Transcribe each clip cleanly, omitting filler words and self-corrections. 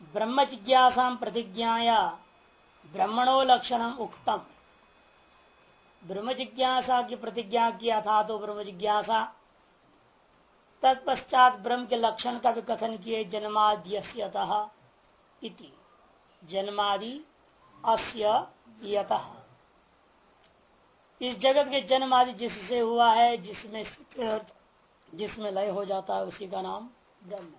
ब्रह्म जिज्ञासा प्रतिज्ञाया ब्रह्मणो लक्षणम उक्तम। ब्रह्म जिज्ञासा की प्रतिज्ञा किया था तो ब्रह्म जिज्ञासा, तत्पश्चात ब्रह्म के लक्षण का भी कथन किए जन्माद्यस्यतः इति। जन्मादि अस्य यतः, इस जगत के जन्म आदि जिससे हुआ है, जिसमें लय हो जाता है, उसी का नाम ब्रह्म।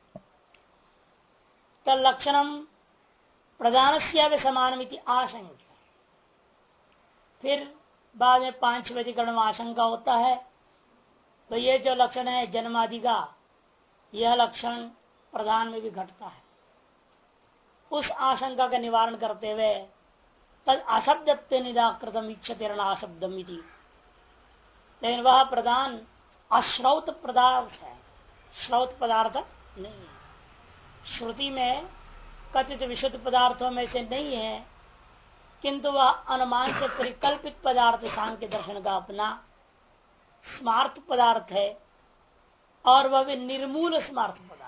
तलक्षणम प्रधान से समानमिति आशंका। फिर बाद में 5 अधिकरण में आशंका होता है, तो ये जो लक्षण है जन्मादि का, यह लक्षण प्रधान में भी घटता है। उस आशंका का निवारण करते हुए तद अशब्दत्व निराकृतम इच्छते अशब्दम इति। लेकिन वह प्रधान अश्रौत पदार्थ है, श्रौत पदार्थ नहीं है। श्रुति में कथित विशुद्ध पदार्थों में से नहीं है, किंतु वह अनुमान से परिकल्पित पदार्थ सांख्य दर्शन का अपना स्मार्थ पदार्थ है, और वह भी निर्मूल स्मार्थ पदार्थ।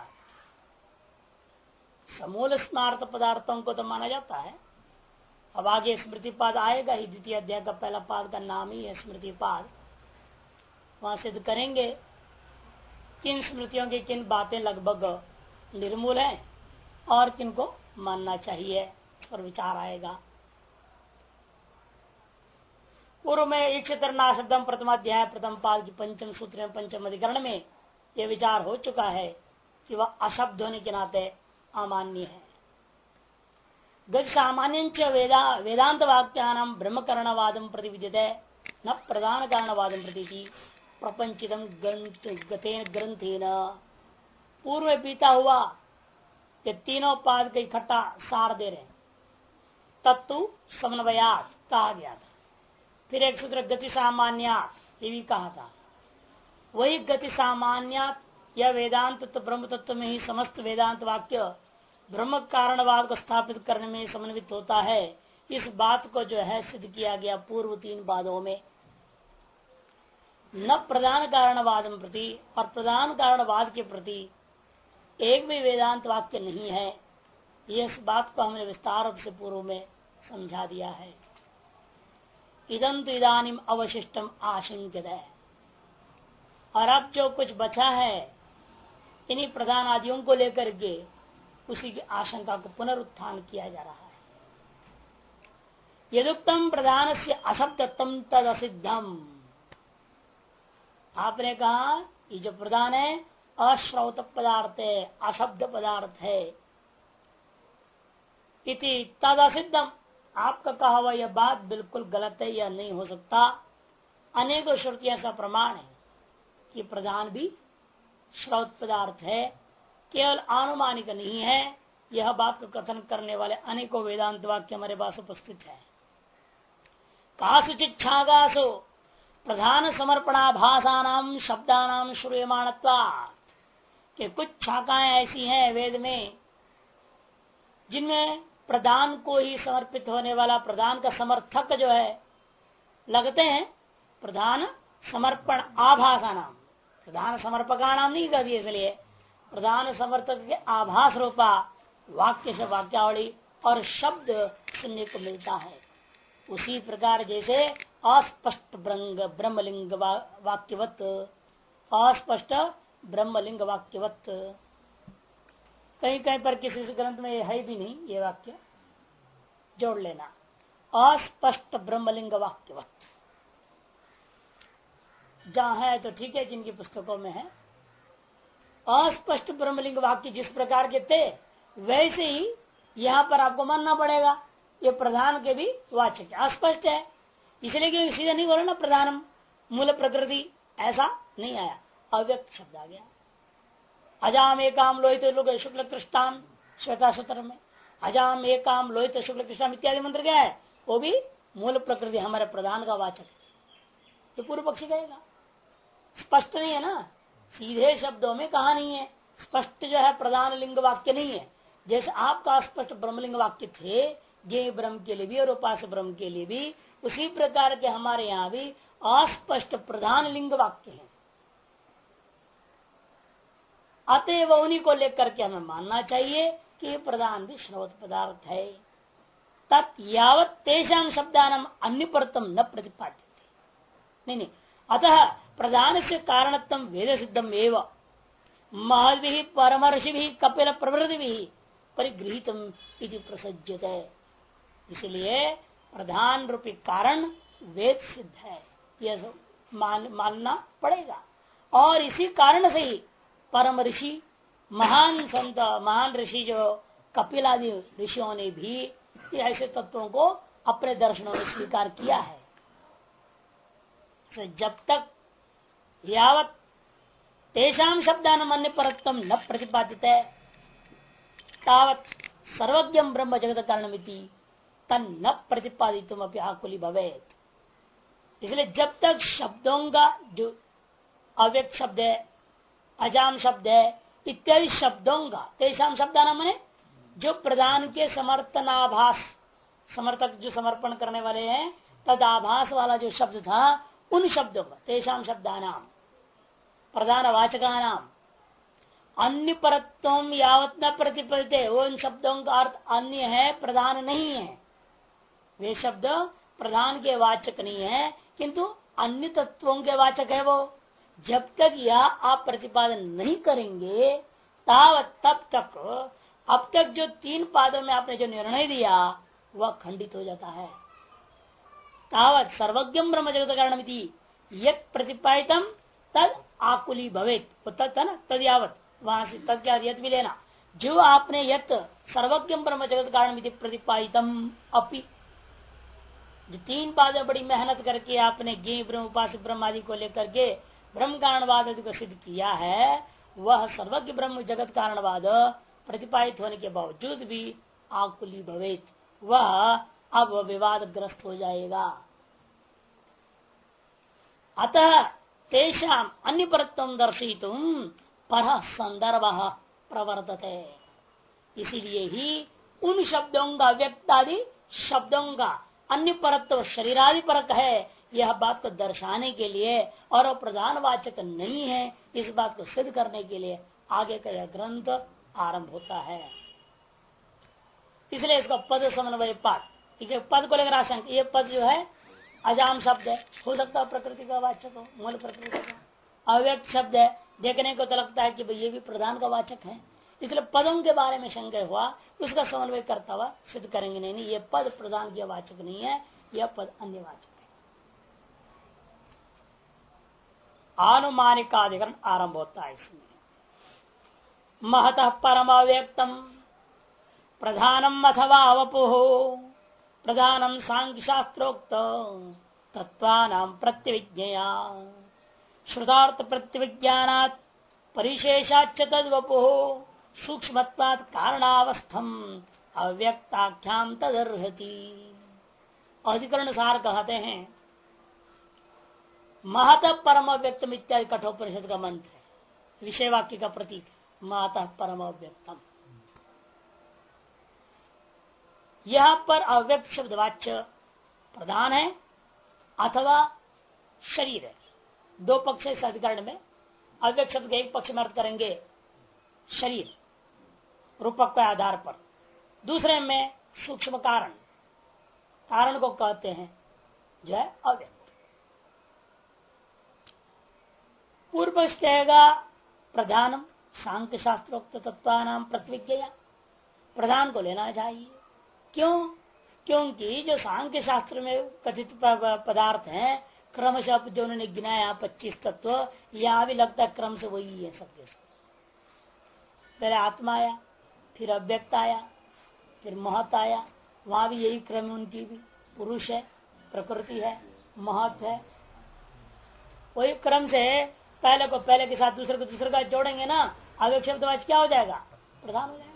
समूल स्मार्थ पदार्थों को तो माना जाता है। अब आगे स्मृति पाद आएगा ही, द्वितीय अध्याय का पहला पाद का नाम ही है स्मृति पाद। वहां सिद्ध करेंगे किन स्मृतियों की किन बातें लगभग निर्मूल है और किन को मानना चाहिए, इस पर विचार आएगा। पूर्व में इक्षतरनाशब्दम प्रथमाध्याय प्रथम पाद की पंचम सूत्र में पंचम अधिकरण में यह विचार हो चुका है कि वह अशब्द होने के नाते अमान्य है। गज सामान्य वेदांत वाक्यानाम ब्रह्मकरणवादम प्रतिविद्यते न प्रधान कारणवादम प्रतीति प्रपंचितम ग्रंथेन। पूर्व में बीता हुआ ये तीनों पाद का इकट्ठा सार दे रहे, तत्व समन्वयात कहा गया था। फिर एक सूत्र गति सामान्यात, ये भी कहा था। वही गति सामान्यात यह वेदांत तो ब्रह्म तत्व में ही समस्त वेदांत वाक्य ब्रह्म कारणवाद को स्थापित करने में समन्वित होता है। इस बात को जो है सिद्ध किया गया पूर्व 3 पादों में। न प्रधान कारणवादम प्रति, और प्रधान कारणवाद के प्रति एक भी वेदांत वाक्य नहीं है। इस बात को हमने विस्तार से पूर्व में समझा दिया है। इदं तो इदानीम अवशिष्टम आशंकित है, और अब जो कुछ बचा है इन्हीं प्रधान आदियों को लेकर के उसी की आशंका को पुनरुत्थान किया जा रहा है। यदुक्तम प्रधान से अशब्दत्म तद असिद्धम। आपने कहा ये जो प्रधान है अश्रौत पदार्थ है, अशब्द पदार्थ है। इति तद असिद्धम, आपका कहा हुआ यह बात बिल्कुल गलत है, यह नहीं हो सकता। अनेकों श्रुतियां ऐसा प्रमाण है कि प्रधान भी श्रौत पदार्थ है, केवल आनुमानिक नहीं है। यह बात को कथन करने वाले अनेकों वेदांत वाक्य हमारे पास उपस्थित है। कासुचित छागासो प्रधान समर्पणाभासानाम शब्दानाम श्रूयमाणत्वा, कि कुछ शाखाएं ऐसी हैं वेद में जिनमें प्रधान को ही समर्पित होने वाला, प्रधान का समर्थक जो है लगते हैं। प्रधान समर्पण आभासा नाम, प्रधान समर्पका नाम नहीं कर दिए, इसलिए प्रधान समर्थक के आभास रूपा वाक्य से वाक्यावली और शब्द सुनने को मिलता है। उसी प्रकार जैसे अस्पष्ट ब्रह्मलिंग वाक्यवत, अस्पष्ट ब्रह्मलिंग वाक्यवत, कहीं कहीं पर किसी ग्रंथ में है भी नहीं, ये वाक्य जोड़ लेना, अस्पष्ट ब्रह्मलिंग वाक्यवत। जहां है तो ठीक है, जिनकी पुस्तकों में है। अस्पष्ट ब्रह्मलिंग वाक्य जिस प्रकार के थे वैसे ही यहाँ पर आपको मानना पड़ेगा। ये प्रधान के भी वाचक अस्पष्ट है, इसलिए कि सीधा नहीं बोला ना प्रधानम मूल प्रकृति, ऐसा नहीं आया, अव्यक्त शब्द आ गया। अजाम एकाम लोहित लोग शुक्ल कृष्णाम श्वेता सूत्र में अजाम एकाम लोहित शुक्ल कृष्णाम इत्यादि मंत्र क्या है, वो भी मूल प्रकृति हमारे प्रधान का वाचक है। तो पूर्व पक्षी कहेगा स्पष्ट नहीं है ना, सीधे शब्दों में कहा नहीं है। स्पष्ट जो है प्रधान लिंग वाक्य नहीं है। जैसे आपका स्पष्ट ब्रह्मलिंग वाक्य थे ज्ञेय ब्रह्म के लिए भी और उपास ब्रह्म के लिए भी, उसी प्रकार के हमारे यहाँ भी अस्पष्ट प्रधान लिंग वाक्य है। अतएव उन्हीं को लेकर के हमें मानना चाहिए कि प्रधान भी श्रवत पदार्थ है। तत् यावत तेषाम शब्दानाम अन्य परतम न प्रतिपाद्यते। नहीं, अतः प्रधान से कारणत्म वेद सिद्धम एवं महद्भि परमर्षि भी कपिल प्रवृत्ति भी परिगृहितम इति प्रसज्यते। इसलिए प्रधान रूपी कारण वेद सिद्ध है, यह मानना पड़ेगा। और इसी कारण से ही परम ऋषि महान संत महान ऋषि जो कपिल आदि ऋषियों ने भी ऐसे तत्वों को अपने दर्शनों में स्वीकार किया है। जब तक यावत तेषाम शब्दान अन्य परत्तम न प्रतिपादित है तावत सर्वज्ञम ब्रह्म जगत कारणमिति तन न प्रतिपादितुम अपि आकुली भवेत्। इसलिए जब तक शब्दों का जो अव्यक्त शब्द है, अजाम शब्द है इत्यादि शब्दों का तेषाम शब्दान माने जो प्रधान के समर्थनाभास समर्थक जो समर्पण करने वाले हैं तद आभास वाला जो शब्द था उन शब्दों का तेषाम शब्दानाम प्रधान वाचका नाम अन्य परत्वम यावत न प्रतिपदिते। वो इन शब्दों का अर्थ अन्य है, प्रधान नहीं है। वे शब्द प्रधान के वाचक नहीं है किंतु अन्य तत्वों के वाचक है। वो जब तक यह आप प्रतिपादन नहीं करेंगे तावत तब तक अब तक जो 3 पादों में आपने जो निर्णय दिया वह खंडित हो जाता है। तावत सर्वज्ञम ब्रह्म जगत कारणमिति यत् प्रतिपादितम तद आकुली भवेत। तद यावत वहां से तद क्या यत भी लेना जो आपने यत सर्वज्ञम ब्रह्म जगत कारणमिति प्रतिपादितम अपि जो 3 पाद बड़ी मेहनत करके आपने ज्ञ ब्रह्म उपासक ब्रह्म आदि को लेकर के ब्रह्म कारणवाद आदि को सिद्ध किया है वह सर्वज्ञ ब्रह्म जगत कारणवाद प्रतिपादित होने के बावजूद भी आकुली भवेत, वह अब विवादग्रस्त हो जाएगा। अतः तेषाम अन्य परत्वं दर्शितुम पर संदर्भ प्रवर्तते। इसीलिए ही उन शब्दों का व्यक्त आदि शब्दों का अन्य परत्व शरीरादि परक है यह बात को दर्शाने के लिए और प्रधान वाचक नहीं है इस बात को सिद्ध करने के लिए आगे का यह ग्रंथ आरंभ होता है। इसलिए इसका पद समन्वय पाठ पद को लेकर आशंका ये पद जो है अजाम शब्द है, हो सकता है प्रकृति का वाचक हो, मूल प्रकृति का। अव्यक्त शब्द है, देखने को तो लगता है कि भाई ये भी प्रधान का वाचक है, इसलिए पदों के बारे में शंका हुआ उसका समन्वय करता हुआ सिद्ध करेंगे। नहीं ये पद प्रधान की वाचक नहीं है, यह पद अन्य वाचक है। आनुमानिकाधिकरण आरंभ होता है इसमें। महतः परम अव्यक्तम प्रधानम अथवा वपुः प्रधानम सांख्य शास्त्रोक्त तत्वानां प्रत्यविज्ञया श्रुतार्थ प्रत्यविज्ञानात् परिशेषाच्च तद्वपुः सूक्ष्मत्वात् कारणावस्थम अव्यक्ताख्याम तदर्हति। अधिकरण सार कहते हैं महतः परम अव्यक्तम इत्यादि कठोपनिषद का मंत्र है, विषय वाक्य का प्रतीक महतः परम अव्यक्तम। यहां पर अव्यक्त शब्द वाच्य प्रधान है अथवा शरीर है। 2 पक्ष इस अधिकरण में। अव्यक्त शब्द के एक पक्ष में अर्थ करेंगे शरीर रूपक के आधार पर, दूसरे में सूक्ष्म कारण को कहते हैं जो है अव्यक्त। पूर्व पक्ष कहेगा प्रधानम सांख्य शास्त्रोक्त तत्वानां प्रतिविज्ञया, प्रधान को लेना चाहिए। क्यों? क्योंकि जो सांख्य शास्त्र में कथित पदार्थ हैं क्रमशः जो उन्होंने गिनाया 25 तत्व, यहां भी लगता है क्रम से वही है सबके सब। पहले आत्मा आया, फिर अव्यक्त आया, फिर महत आया, वहां भी यही क्रम उनकी भी। पुरुष है, प्रकृति है, महत है, वही क्रम से पहले को पहले के साथ दूसरे को दूसरे का जोड़ेंगे ना, अव्यक्त शब्द क्या हो जाएगा? प्रधान हो जाएगा।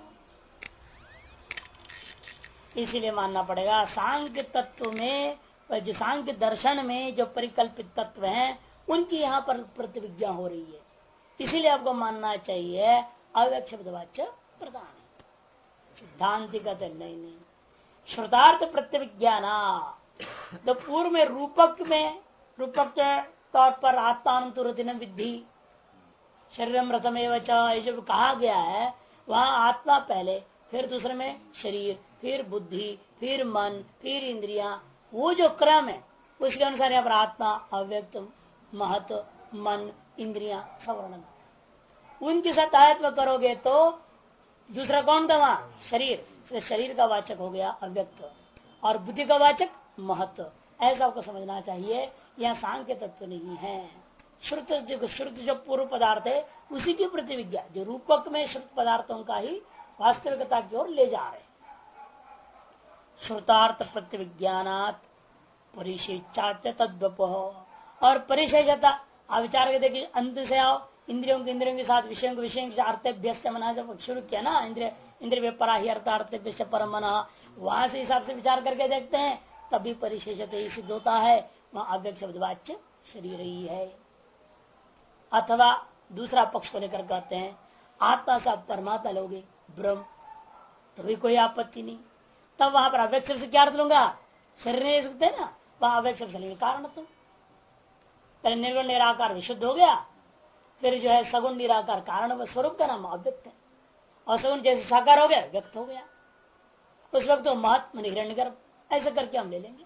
इसीलिए मानना पड़ेगा सांख्य तत्व में, जो सांख्य दर्शन में जो परिकल्पित तत्व हैं उनकी यहाँ पर प्रतिविज्ञा हो रही है। इसीलिए आपको मानना चाहिए अव्यक्त शब्दवाच्य प्रधान है। सिद्धांति कहते नहीं, श्रुतार्थ प्रत्यविज्ञाना। तो पूर्व में रूपक के तौर पर आत्मानुतिन विद्धि शरीरम रथम एवं जो कहा गया है वहां आत्मा पहले फिर दूसरे में शरीर, फिर बुद्धि, फिर मन, फिर इंद्रियां, वो जो क्रम है उसके अनुसार यहाँ पर आत्मा, अव्यक्त, महत्व, मन, इंद्रियां सब वर्णन। उनके साथ आयत्व करोगे तो दूसरा कौन था वहां? शरीर। शरीर का वाचक हो गया अव्यक्त और बुद्धि का वाचक महत्व। ऐसा आपको समझना चाहिए। यहाँ सांख्य तत्व नहीं है। श्रुत जो पूर्व पदार्थ है उसी की प्रतिविज्ञा, जो रूपक में श्रुत पदार्थों का ही वास्तविकता की ओर ले जा रहे। श्रुतार्थ प्रतिविज्ञानात् परिशेषाच तद्वप। और परिशेषता आप विचार करते कि अंत से आओ, इंद्रियों के साथ विषयों के अर्थभ्यस्त मना जब शुरू किया ना, इंद्रिय व्यापारा ही अर्थार्थभ्यस्त परम मना, वहां से हिसाब से विचार करके देखते हैं तभी परिशेषता ही सिद्ध होता है। वहां अव्यक्त शब्दवाच्य शरीर ही है। अथवा दूसरा पक्ष को लेकर कहते हैं आत्मा से आप परमात्मा लोगे ब्रह्म, तो भी कोई आपत्ति नहीं। तब वहां पर अव्यक्त शब्द से क्या अर्थ लूंगा? शरीर नहीं सकते ना, वहां अव्यक्त शब्द लेंगे कारण। तो पहले निर्गुण निराकार विशुद्ध हो गया, फिर जो है सगुण निराकार कारण स्वरूप का नाम अव्यक्त है, और सगुण जैसे साकार हो गया व्यक्त हो गया। उस वक्त तो महात्मा हिरण्यगर्भ, ऐसे करके हम ले लेंगे।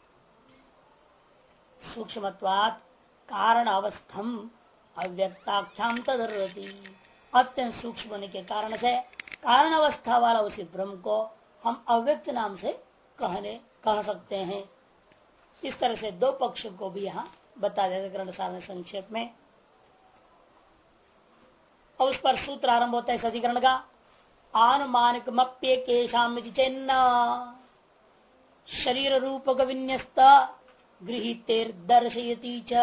सूक्ष्मत्वात् कारण अवस्थम अव्यक्ताख्याम तदर्वती। अत्यंत सूक्ष्म होने के कारण से कारण अवस्था वाला उसी ब्रह्म को हम अव्यक्त नाम से कह सकते हैं। इस तरह से दो पक्ष को भी यहाँ बता देते ग्रंथ सार में संक्षेप में। और उस पर सूत्र आरंभ होता है इस अधिकरण का। आनुमानिकमप्येकेशाम चेन्न शरीर रूपक विन्यस्त गृहीतेर दर्शयति च।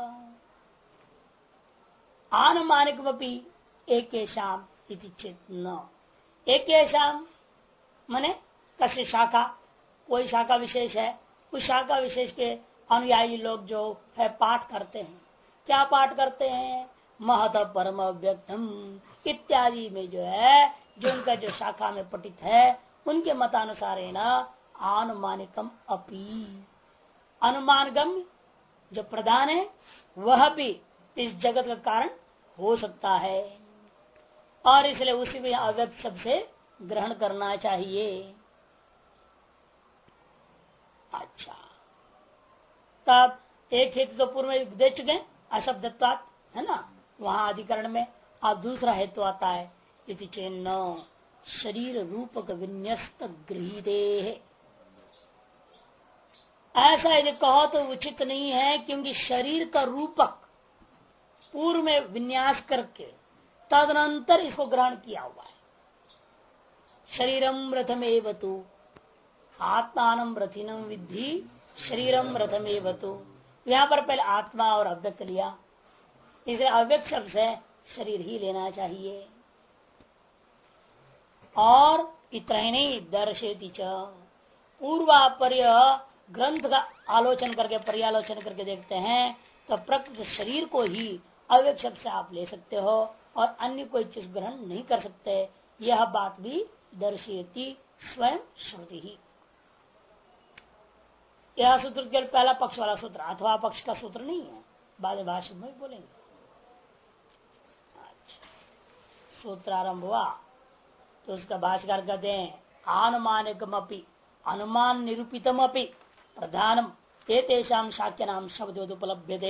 आनुमानिकमपि एकेशाम इति चेन्न। एकेशाम माने कस्य शाखा, कोई शाखा विशेष है, उस शाखा विशेष के अनुयायी लोग जो है पाठ करते हैं। क्या पाठ करते हैं? महत परम अव्यक्तम इत्यादि में जो है, जो उनका जो शाखा में पठित है उनके मतानुसार आनुमानिकम अपि, अनुमानगम जो प्रधान है वह भी इस जगत का कारण हो सकता है, और इसलिए उसी को अव्यक्त शब्द से ग्रहण करना चाहिए। अच्छा, तब एक हेतु तो पूर्व में दे चुके हैं अशब्दत्वात्, है ना, वहां अधिकरण में। अब दूसरा हेतु आता है इति चेन्न शरीर रूपक विन्यस्त गृहीते। ऐसा यदि कहो तो उचित नहीं है, क्योंकि शरीर का रूपक पूर्व में विन्यास करके तदनंतर इसको ग्रहण किया हुआ है। शरीरम रथमेव तु आत्मानम रथिनम विद्धि शरीरम रथमेव तु। यहाँ पर पहले आत्मा और अव्यक्त लिया, इसे अव्यक्त शब्द से शरीर ही लेना चाहिए। और इतना ही नहीं, दर्शेति च, पूर्वापर्य ग्रंथ का आलोचन करके पर्यालोचन करके देखते हैं तो प्रकृत शरीर को ही अव्यक्त शब्द से आप ले सकते हो और अन्य कोई चीज ग्रहण नहीं कर सकते। यह बात भी दर्शयति स्वयं श्रुति ही। यह सूत्र केवल पहला पक्ष वाला सूत्र, अथवा पक्ष का सूत्र नहीं है, बाद भाष्य में बोलेंगे। सूत्र आरंभ हुआ तो उसका भाष्यकार कहते हैं आनुमानिकमपि, अनुमान निरूपितम अपि प्रधानम तेषाम शाक्य नाम शब्द उपलब्ध।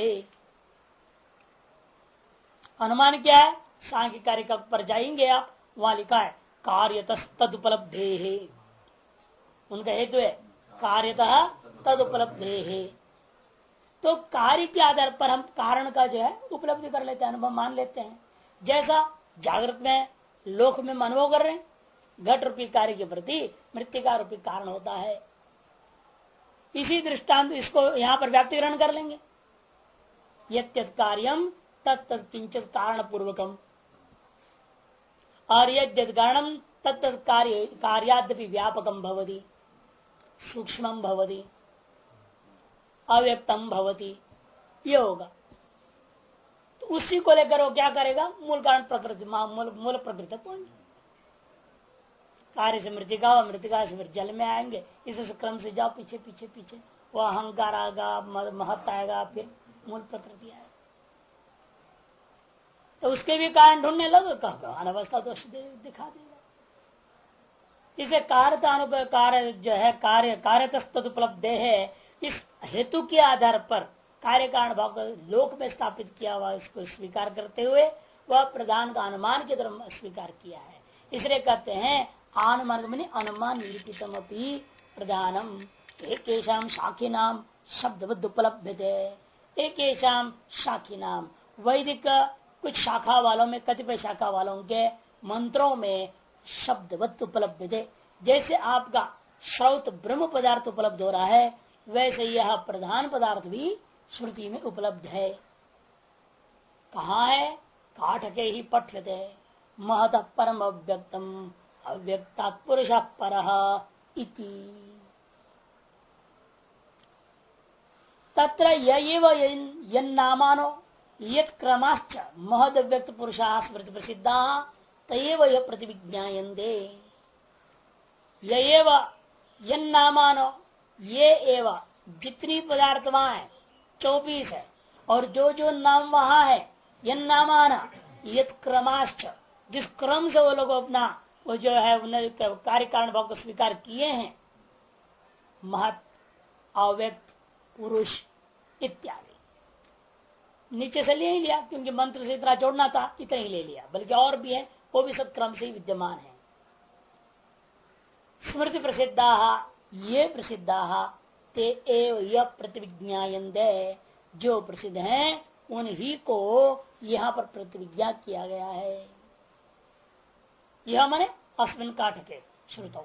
अनुमान क्या है? सांख्य कार्य पर जाएंगे आप, वहां लिखा है कार्यतः तदुपलब्धे है, उनका हेतु है कार्यतः तदुपलब्धे है। तो कार्य के आधार पर हम कारण का जो है उपलब्धि कर लेते हैं, अनुभव मान लेते हैं। जैसा जागृत में लोक में अनुभव कर रहे हैं, घट रूपी कार्य के प्रति मृतिका रूपी कारण होता है। इसी दृष्टांत इसको यहाँ पर व्याप्तिकरण कर लेंगे। यत् कार्यम तत्त किंचित कारण पूर्वकम, और यद्यत् कारणम तत्त कार्यादपि व्यापकम भवति, सूक्ष्मम भवति, अव्यक्तम भवति, ये होगा। तो उसी को लेकर वो क्या करेगा? मूल कारण प्रकृति, मूल प्रकृति पहुंच, कार्य से मृतिका और मृतिका से फिर जल में आएंगे। इस क्रम से जाओ पीछे पीछे पीछे, वो अहंकार आएगा, महत्व आएगा, फिर मूल प्रकृति आएगा। तो उसके भी कारण ढूंढने लगो, कहा अनवस्था तो दिखा देगा। इसे कार्यता कार्य जो है कार्यतस्त उपलब्ध है, इस हेतु के आधार पर कार्य कारण भाव को लोक में स्थापित किया हुआ इसको स्वीकार करते हुए वह प्रधान का अनुमान की तरह स्वीकार किया है। इसलिए कहते हैं अनुमान अनुमान निरूपितम अपनी प्रधानम एक शाखी नाम शब्दबद्ध उपलब्ध है। एक शाखी नाम वैदिक कुछ शाखा वालों में कतिपय शाखा वालों के मंत्रों में शब्दवत् उपलब्ध है। जैसे आपका श्रौत ब्रह्म पदार्थ उपलब्ध हो रहा है, वैसे यह प्रधान पदार्थ भी श्रुति में उपलब्ध है। कहाँ है? काठके ही पठ्यते महत परम अव्यक्तम अव्यक्ता पुरुष परः इति। तत्र यन्नामानो यत्क्रमाश्च महद व्यक्त पुरुषा स्मृति प्रसिद्धा तयेव यह प्रतिविज्ञायन्ते। ययेव यन्नामानो ये एवं जितनी पदार्थ वहां है 24 है, और जो जो नाम वहां है यन्नामाना यत् क्रमाश्च जिस क्रम से वो लोग अपना वो जो है कार्य कारण भाव को स्वीकार किए हैं, महत अव्यक्त पुरुष इत्यादि नीचे से ले ही लिया क्योंकि मंत्र से इतना जोड़ना था, इतना ही ले लिया, बल्कि और भी है वो भी सब क्रम से ही विद्यमान है। स्मृति प्रसिद्धा ये प्रसिद्धा ते एव यह प्रतिविज्ञायन्ते जो प्रसिद्ध हैं उन्हीं को यहाँ पर प्रतिविज्ञा किया गया है। यह माने अस्मिन् काठके श्रुतौ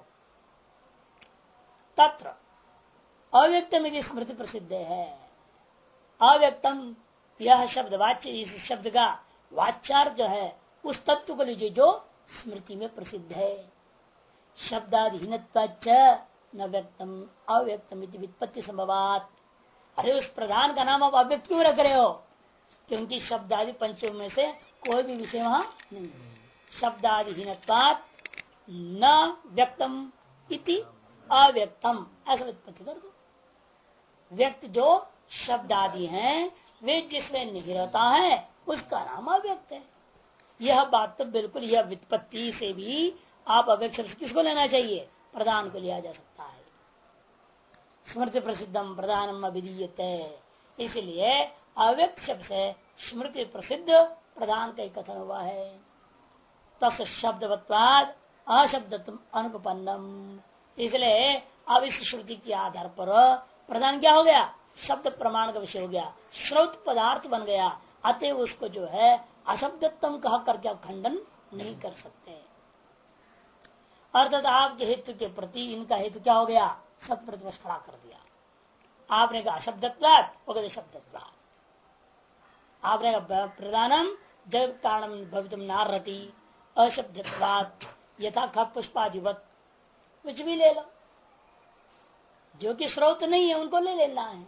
तत्र अव्यक्तम यदि स्मृति प्रसिद्ध है। अव्यक्तम यह शब्द वाच्य, इस शब्द का वाच्यार्थ जो है उस तत्व को लीजिए जो स्मृति में प्रसिद्ध है। शब्दाधीन न व्यक्तम अव्यक्तम व्युत्पत्ति संभवात। अरे उस प्रधान का नाम आप अव्यक्त क्यों रख रहे हो? क्योंकि शब्दादि पंचों में से कोई भी विषय वहां नहीं है। शब्दाधीन न व्यक्तम इति अव्यक्तम ऐसा व्युत्पत्ति कर दो। व्यक्त जो शब्द आदि हैं वे जिसमें नहीं रहता है उसका नाम अव्यक्त है। यह बात तो बिल्कुल, यह व्युत्पत्ति से भी आप अव्यक्त शब्द किसको लेना चाहिए? प्रधान को लिया जा सकता है। स्मृति प्रसिद्धम प्रधानम अभिधीयते, इसलिए अव्यक्त शब्द से स्मृति प्रसिद्ध प्रधान का कथन हुआ है। तस् शब्दवत्वाद अशब्दत्म अनुपन्नम, इसलिए अब इस श्रुति के आधार पर प्रधान क्या हो गया? शब्द प्रमाण का विषय हो गया, श्रौत पदार्थ बन गया। अतः उसको जो है अशब्दत्म कह करके आप खंडन नहीं कर सकते। अर्थात आपके हेतु के प्रति इनका हेतु क्या हो गया? सत प्रतिपक्ष खड़ा कर दिया। आपने कहा अशब्दत्वात्, वो कहते शब्दत्वात्। आपने कहा प्रधानम जब कारणम भवितुम नारती अशब्दत्वात् यथा खप पुष्पादिवत, कुछ भी ले लो जो कि स्रोत नहीं है उनको ले लेना है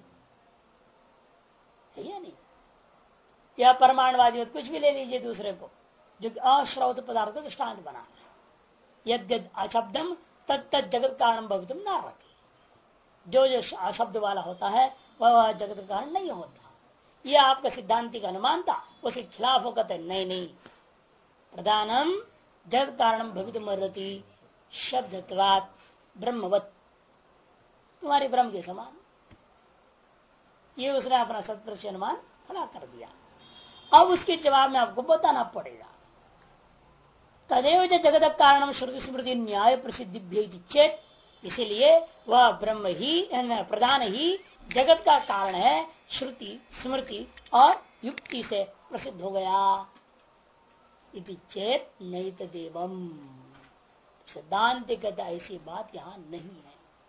या नहीं? या परमाणुवादी कुछ भी ले लीजिए दूसरे को जो कि अश्रौत पदार्थ का दृष्टांत बना। यद्यद अशब्दम तत्त जगत कारण भवितुम ना रखे, जो जो अशब्द वाला होता है वह जगत कारण नहीं होता। यह आपका सिद्धांति का अनुमान था, उसके खिलाफ होकर कहते नहीं नहीं, प्रधानम जगत कारण भवितुम अर्हति शब्दत्वात् ब्रह्मवत्, तुम्हारे ब्रह्म के समान। ये उसने अपना सत्प्रति अनुमान खड़ा कर दिया। अब उसके जवाब में आपको बताना पड़ेगा। तदेव जगत कारणम श्रुति स्मृति न्याय प्रसिद्धि चेत, इसीलिए वह ब्रह्म ही प्रधान ही जगत का कारण है, श्रुति स्मृति और युक्ति से प्रसिद्ध हो गया। इति चेत नहीं तदेवम, सिद्धांत कहता ऐसी बात यहाँ नहीं है।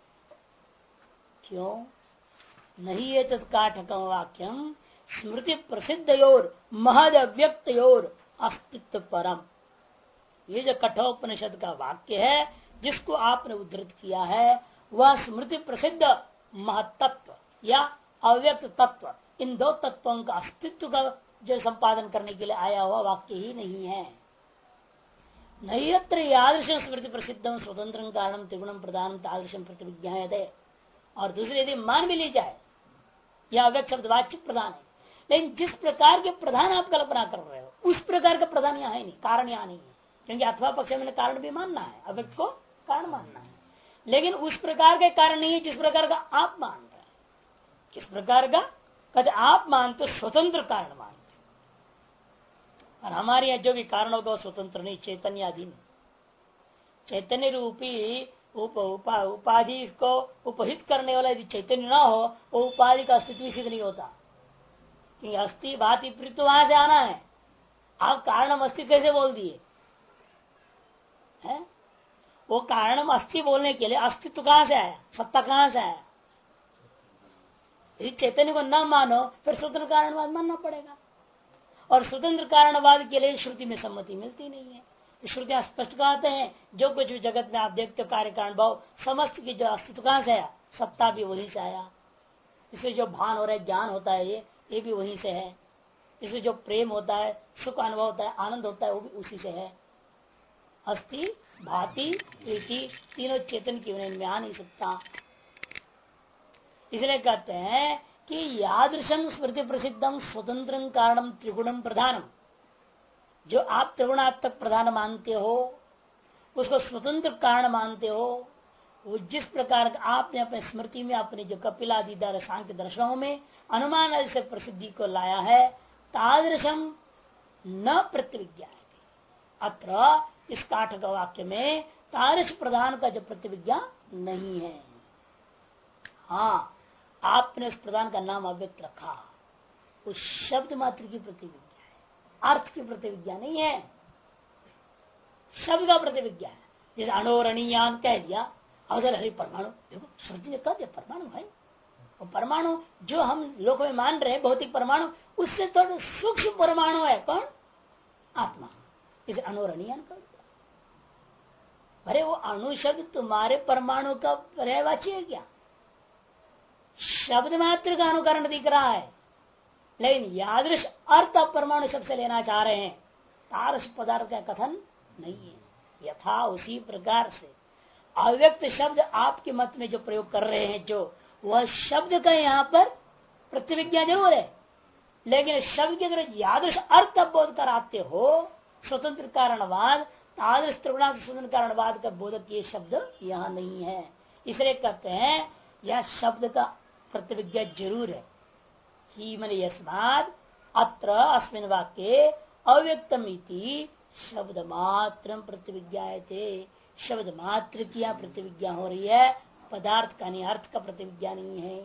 क्यों नहीं? है तत्काठकम वाक्यम स्मृति प्रसिद्धयोर महद अव्यक्तयोर अस्तित्व परम। ये जो कठोपनिषद का वाक्य है जिसको आपने उद्धृत किया है वह स्मृति प्रसिद्ध महत्त्व या अव्यक्त तत्व, इन दो तत्वों का अस्तित्व का जो संपादन करने के लिए आया हुआ वाक्य ही नहीं है। नहीं अत्र यादृश स्मृति प्रसिद्धम स्वतंत्र कारणम त्रिगुणम प्रधानम तादृशम प्रतिविज्ञायते। और दूसरी यदि मान भी ली जाए यह अव्यक्त शब्द वाचिक प्रधान है, लेकिन जिस प्रकार के प्रधान आप कल्पना कर रहे हो उस प्रकार का प्रधान यहाँ है नहीं, कारण यहाँ नहीं है। क्योंकि अथवा पक्ष में कारण भी मानना है, अव्यक्त को कारण मानना है, लेकिन उस प्रकार के कारण नहीं है जिस प्रकार का आप मान रहे हैं। किस प्रकार का कहते आप मानते स्वतंत्र कारण मानते, और हमारे यहाँ जो भी कारण होगा वो स्वतंत्र नहीं, चैतन्याधीन। चैतन्य रूपी उपाधि को उपहित करने वाला यदि चैतन्य ना हो वो उपाधि का अस्तित्व सिद्ध नहीं होता। क्योंकि अस्थि भाति पृथ्वी वहां से आना है, आप कारणम अस्थि कैसे बोल दिए है? वो कारणम अस्थि बोलने के लिए अस्तित्व कहां से आया, सत्ता कहां से आया? यदि चैतन्य को न मानो फिर स्वतंत्र कारणवाद मानना पड़ेगा, और स्वतंत्र कारणवाद के लिए श्रुति में सम्मति मिलती नहीं है। श्रुतियां स्पष्ट कहते हैं जो कुछ भी जगत में आप देखते हो कार्य कारण भाव समस्त की जो अस्तित्व कहां से आया, सत्ता भी वहीं से आया। इससे जो भान हो रहा है, ज्ञान होता है, ये भी वहीं से है। इससे जो प्रेम होता है, सुख अनुभव होता है, आनंद होता है, वो भी उसी से है। अस्थि भाति प्रीति तीनों चेतन की में आ नहीं सकता। इसलिए कहते हैं कि यादृशम स्मृति प्रसिद्धम स्वतंत्र कारणम त्रिगुणम प्रधानम, जो आप त्रिगुणात्मक प्रधान मानते हो उसको स्वतंत्र कारण मानते हो, वो जिस प्रकार आपने अपने स्मृति में अपने जो कपिलादि सांख्य दर्शनों में अनुमान से प्रसिद्धि को लाया है, तादृशम न प्रतिविज्ञा है। अत्र इस काठ का वाक्य में तादृश प्रधान का जो प्रतिविज्ञा नहीं है। हाँ, आपने उस प्रधान का नाम अव्यक्त रखा, उस शब्द मात्र की प्रतिविज्ञा है, अर्थ की प्रतिविज्ञा नहीं है, शब्द का प्रतिविज्ञा है। जैसे अणोरणीयान कह दिया, अगर हरि परमाणु, देखो श्रुति ने कह दिया परमाणु भाई, और परमाणु जो हम लोग में मान रहे हैं भौतिक परमाणु, उससे थोड़ा सूक्ष्म परमाणु है कौन? आत्मा। इसे अणोरणीयान कह दिया। अरे वो अणु शब्द तुम्हारे परमाणु का पर्यायवाची है क्या? शब्द मात्र का अनुकरण दिख रहा है, लेकिन यादृश अर्थ आप परमाणु शब्द से लेना चाह रहे हैं, तारस पदार्थ का कथन नहीं है। यथा उसी प्रकार से अव्यक्त शब्द आपके मत में जो प्रयोग कर रहे हैं, जो वह शब्द का यहाँ पर प्रतिविज्ञा जरूर है, लेकिन शब्द के अगर यादृश अर्थ बोध कराते हो स्वतंत्र कारणवाद, तादृश त्रिगुणात्मक स्वतंत्र कारणवाद का बोधक ये शब्द यहाँ नहीं है। इसलिए कहते हैं यह शब्द का प्रतिविज्ञा जरूर है। ही मन यस्माद अत्र अस्मिन् वाक्ये अव्यक्तमिति शब्द मात्र प्रतिविज्ञायते, शब्द मात्र की यहाँ प्रतिविज्ञा हो रही है, पदार्थ का नहीं, अर्थ का प्रतिविज्ञा नहीं है।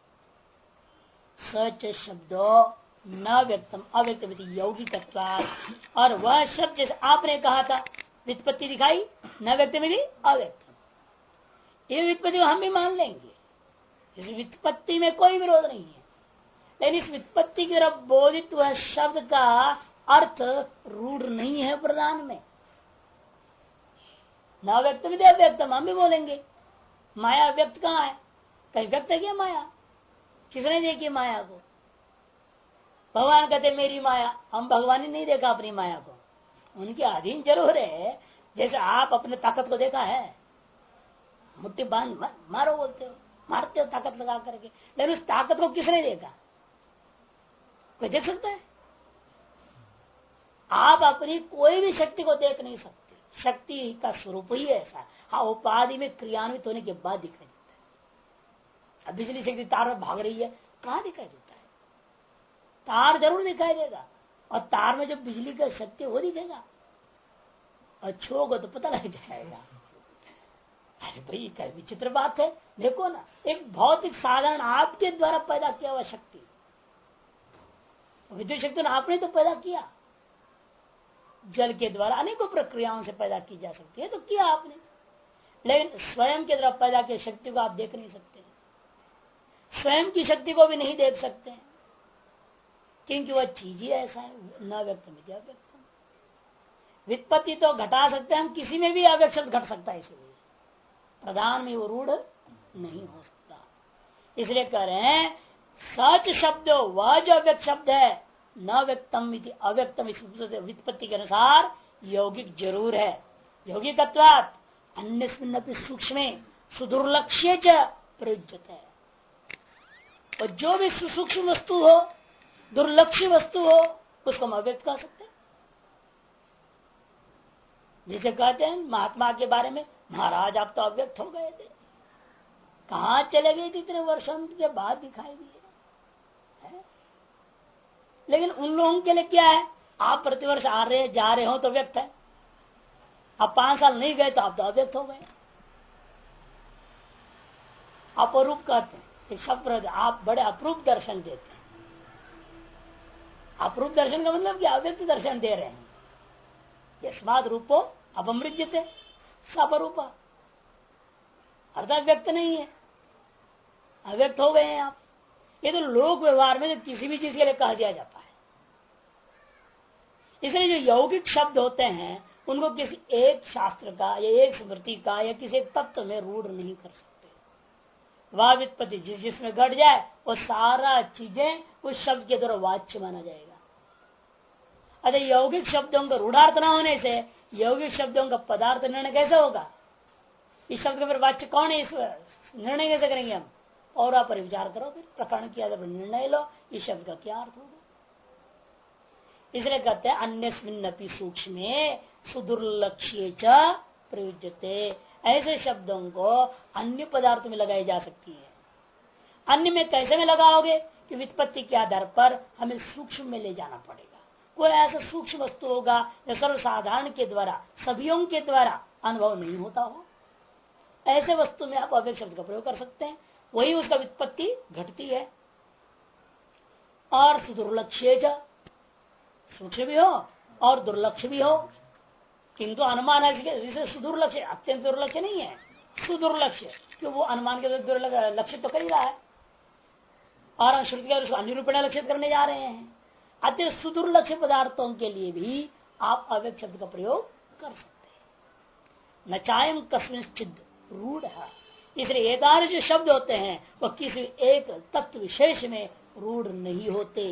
सच शब्दो न व्यक्तम अव्यक्तमिति यौगिकत्वात्, और वह शब्द जैसे आपने कहा था व्युत्पत्ति दिखाई, न व्यक्तमिति अव्यक्तम, ये व्युत्पत्ति हम भी मान लेंगे, इस व्युत्पत्ति में कोई विरोध नहीं है। लेकिन इस व्युत्पत्ति की तरफ बोधित वह शब्द का अर्थ रूढ़ नहीं है प्रधान में, न व्यक्तमिति अव्यक्तम हम भी बोलेंगे। माया व्यक्त कहाँ है? कहीं व्यक्त है क्या माया? किसने देखी माया को? भगवान कहते मेरी माया, हम भगवान ही नहीं देखा अपनी माया को, उनके अधीन जरूर है। जैसे आप अपने ताकत को देखा है, मुट्ठी बांध मारो बोलते हो, मारते हो ताकत लगा करके, लेकिन उस ताकत को किसने देखा? कोई देख सकता है? आप अपनी कोई भी शक्ति को देख नहीं सकते, शक्ति का स्वरूप ही ऐसा। हाँ, उपाधि में क्रियान्वित होने के बाद दिखाई देता है। अब बिजली शक्ति तार में भाग रही है, कहाँ दिखाई देता है? तार जरूर दिखाई देगा, और तार में जो बिजली का शक्ति वो दिखेगा, और छूओगे तो पता लग जाएगा। अरे भाई क्या विचित्र बात है। देखो ना, एक भौतिक साधारण आपके द्वारा पैदा किया हुआ शक्ति, विद्युत शक्ति आपने तो पैदा किया, जल के द्वारा अनेकों प्रक्रियाओं से पैदा की जा सकती है, तो किया आपने, लेकिन स्वयं के द्वारा पैदा की शक्ति को आप देख नहीं सकते, स्वयं की शक्ति को भी नहीं देख सकते, क्योंकि वह चीज ही ऐसा है, न व्यक्त में अव्यक्त। व्युत्पत्ति तो घटा सकते हैं हम, किसी में भी अव्यक्त शब्द घट सकता है, इसलिए प्रधान में वो रूढ़ नहीं हो सकता। इसलिए कह रहे हैं सच शब्द वह जो अव्यक्त शब्द है, न व्यक्तम अव्यक्तम, व्युत्पत्ति के अनुसार यौगिक जरूर है। यौगिकत्वात् अन्य सूक्ष्म सुदुर्लक्ष्य प्रयुज्यते है, और जो भी सूक्ष्म वस्तु हो, दुर्लक्ष्य वस्तु हो, उसको हम अव्यक्त कह सकते हैं। जिसे कहते हैं महात्मा के बारे में, महाराज आप तो अव्यक्त हो गए थे, कहाँ चले गए थे इतने वर्षों के बाद दिखाई दिए है? लेकिन उन लोगों के लिए क्या है, आप प्रतिवर्ष आ रहे जा रहे हो तो व्यक्त है, आप 5 साल नहीं गए तो आप तो अव्यक्त हो गए। अपरूप कहते हैं, एक शब्द आप बड़े अप्रूप दर्शन देते हैं। अप्रूप दर्शन का मतलब कि अव्यक्त दर्शन दे रहे हैं। यस्माद रूपो अपमृज्यते सपरूप, अर्थात व्यक्त नहीं है, अव्यक्त हो गए हैं आप। ये तो लोक व्यवहार में जो किसी भी चीज के लिए कहा दिया जाता है। इसलिए जो यौगिक शब्द होते हैं उनको किसी एक शास्त्र का या एक स्मृति का या किसी एक तत्व में रूढ़ नहीं कर सकते। वह व्युत्पत्ति जिसमें घट जाए वो सारा चीजें उस शब्द के द्वारा वाच्य माना जाएगा। अरे यौगिक शब्दों का रूढ़ार्थ न होने से यौगिक शब्दों का पदार्थ निर्णय कैसे होगा? इस शब्द का फिर वाच्य कौन है? इस निर्णय कैसे करेंगे हम? और आप पर विचार करो, फिर प्रकरण किया निर्णय लो, इस शब्द का क्या अर्थ होगा। इसलिए कहते हैं अन्यस्मिन्नपि सूक्ष्मे सुदुर्लक्ष्ये च प्रयुज्यते। ऐसे शब्दों को अन्य पदार्थों में लगाई जा सकती है। अन्य में कैसे में लगाओगे कि व्युत्पत्ति के आधार पर हमें सूक्ष्म में ले जाना पड़ेगा। कोई ऐसा सूक्ष्म वस्तु होगा जो सर्वसाधारण के द्वारा सभीयों के द्वारा अनुभव नहीं होता हो, ऐसे वस्तु में आप अव्यक्त शब्द का प्रयोग कर सकते हैं, वही उसका व्युत्पत्ति घटती है। और सुदुर्लक्ष्य सूक्ष्म भी हो और दुर्लक्ष्य भी हो, किंतु अनुमान है सुदुर्लक्ष्य, अत्यंत दुर्लक्ष्य नहीं है, सुदुर्लक्ष्य, क्यों वो अनुमान के लक्ष्य तो कर ही रहा है और श्रुति का उसको अनिरूपण लक्षित करने जा रहे हैं। अत्यंत सुदुर्लक्ष्य पदार्थों के लिए भी आप अव्यक्त शब्द का प्रयोग कर सकते हैं। न चायम कस्मिंश्चिद रूढ़ है। इसलिए एकादश जो शब्द होते हैं वह किसी एक तत्व विशेष में रूढ़ नहीं होते।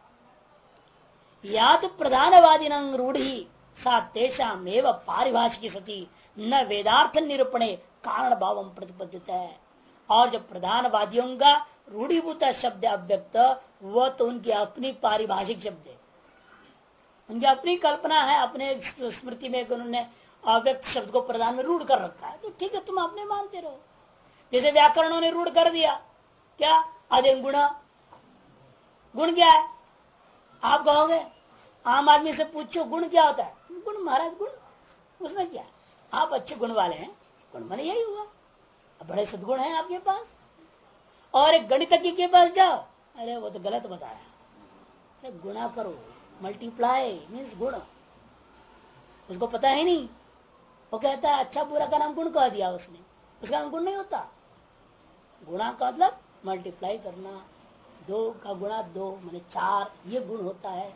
या तो प्रधानवादी रूढ़ी सा तेषामेव पारिभाषिकी सती न वेदार्थ निरूपणे कारण भाव प्रतिपद्यता है। और जो प्रधानवादियों का रूढ़ीभूत शब्द अव्यक्त, वह तो उनकी अपनी पारिभाषिक शब्द है, उनकी अपनी कल्पना है, अपने स्मृति में उन्होंने अव्यक्त शब्द को प्रधान में रूढ़ कर रखा है। तो ठीक है, तुम अपने मानते रहो। जैसे व्याकरणों ने रूढ़ कर दिया क्या, अधिक गुण, गुण क्या है? आप कहोगे, आम आदमी से पूछो गुण क्या होता है? गुण महाराज, गुण उसमें क्या है? आप अच्छे गुण वाले हैं, गुण माने यही हुआ, बड़े सद्गुण हैं आपके पास। और एक गणितज्ञ के पास जाओ, अरे वो तो गलत बताया, अरे गुणा करो, मल्टीप्लाई मीन्स गुण, उसको पता है नहीं। वो कहता है अच्छा बुरा का नाम गुण कह दिया उसने, उसका नाम गुण नहीं होता। गुणा का मतलब मल्टीप्लाई करना, 2 का गुणा 2 माने 4, ये गुण होता है।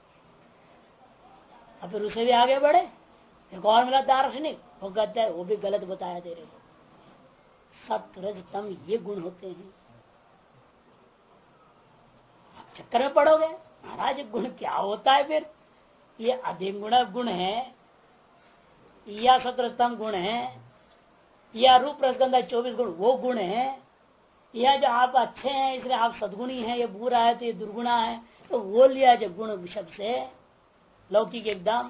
अब फिर उसे भी आगे बढ़े, एक और मिला दार्शनिक, वो कहता है वो भी गलत बताया तेरे को, सत्य रज तम ये गुण होते हैं। आप चक्कर में पड़ोगे, महाराज गुण क्या होता है? फिर ये अधिक गुण है या सत्रस्तम गुण है या रूप रसगंधा 24 गुण वो गुण है, या जो आप अच्छे हैं इसलिए आप सदगुणी हैं, ये बुरा है तो ये दुर्गुणा है, तो वो लिया जो गुण शब्द से लौकिक एकदम,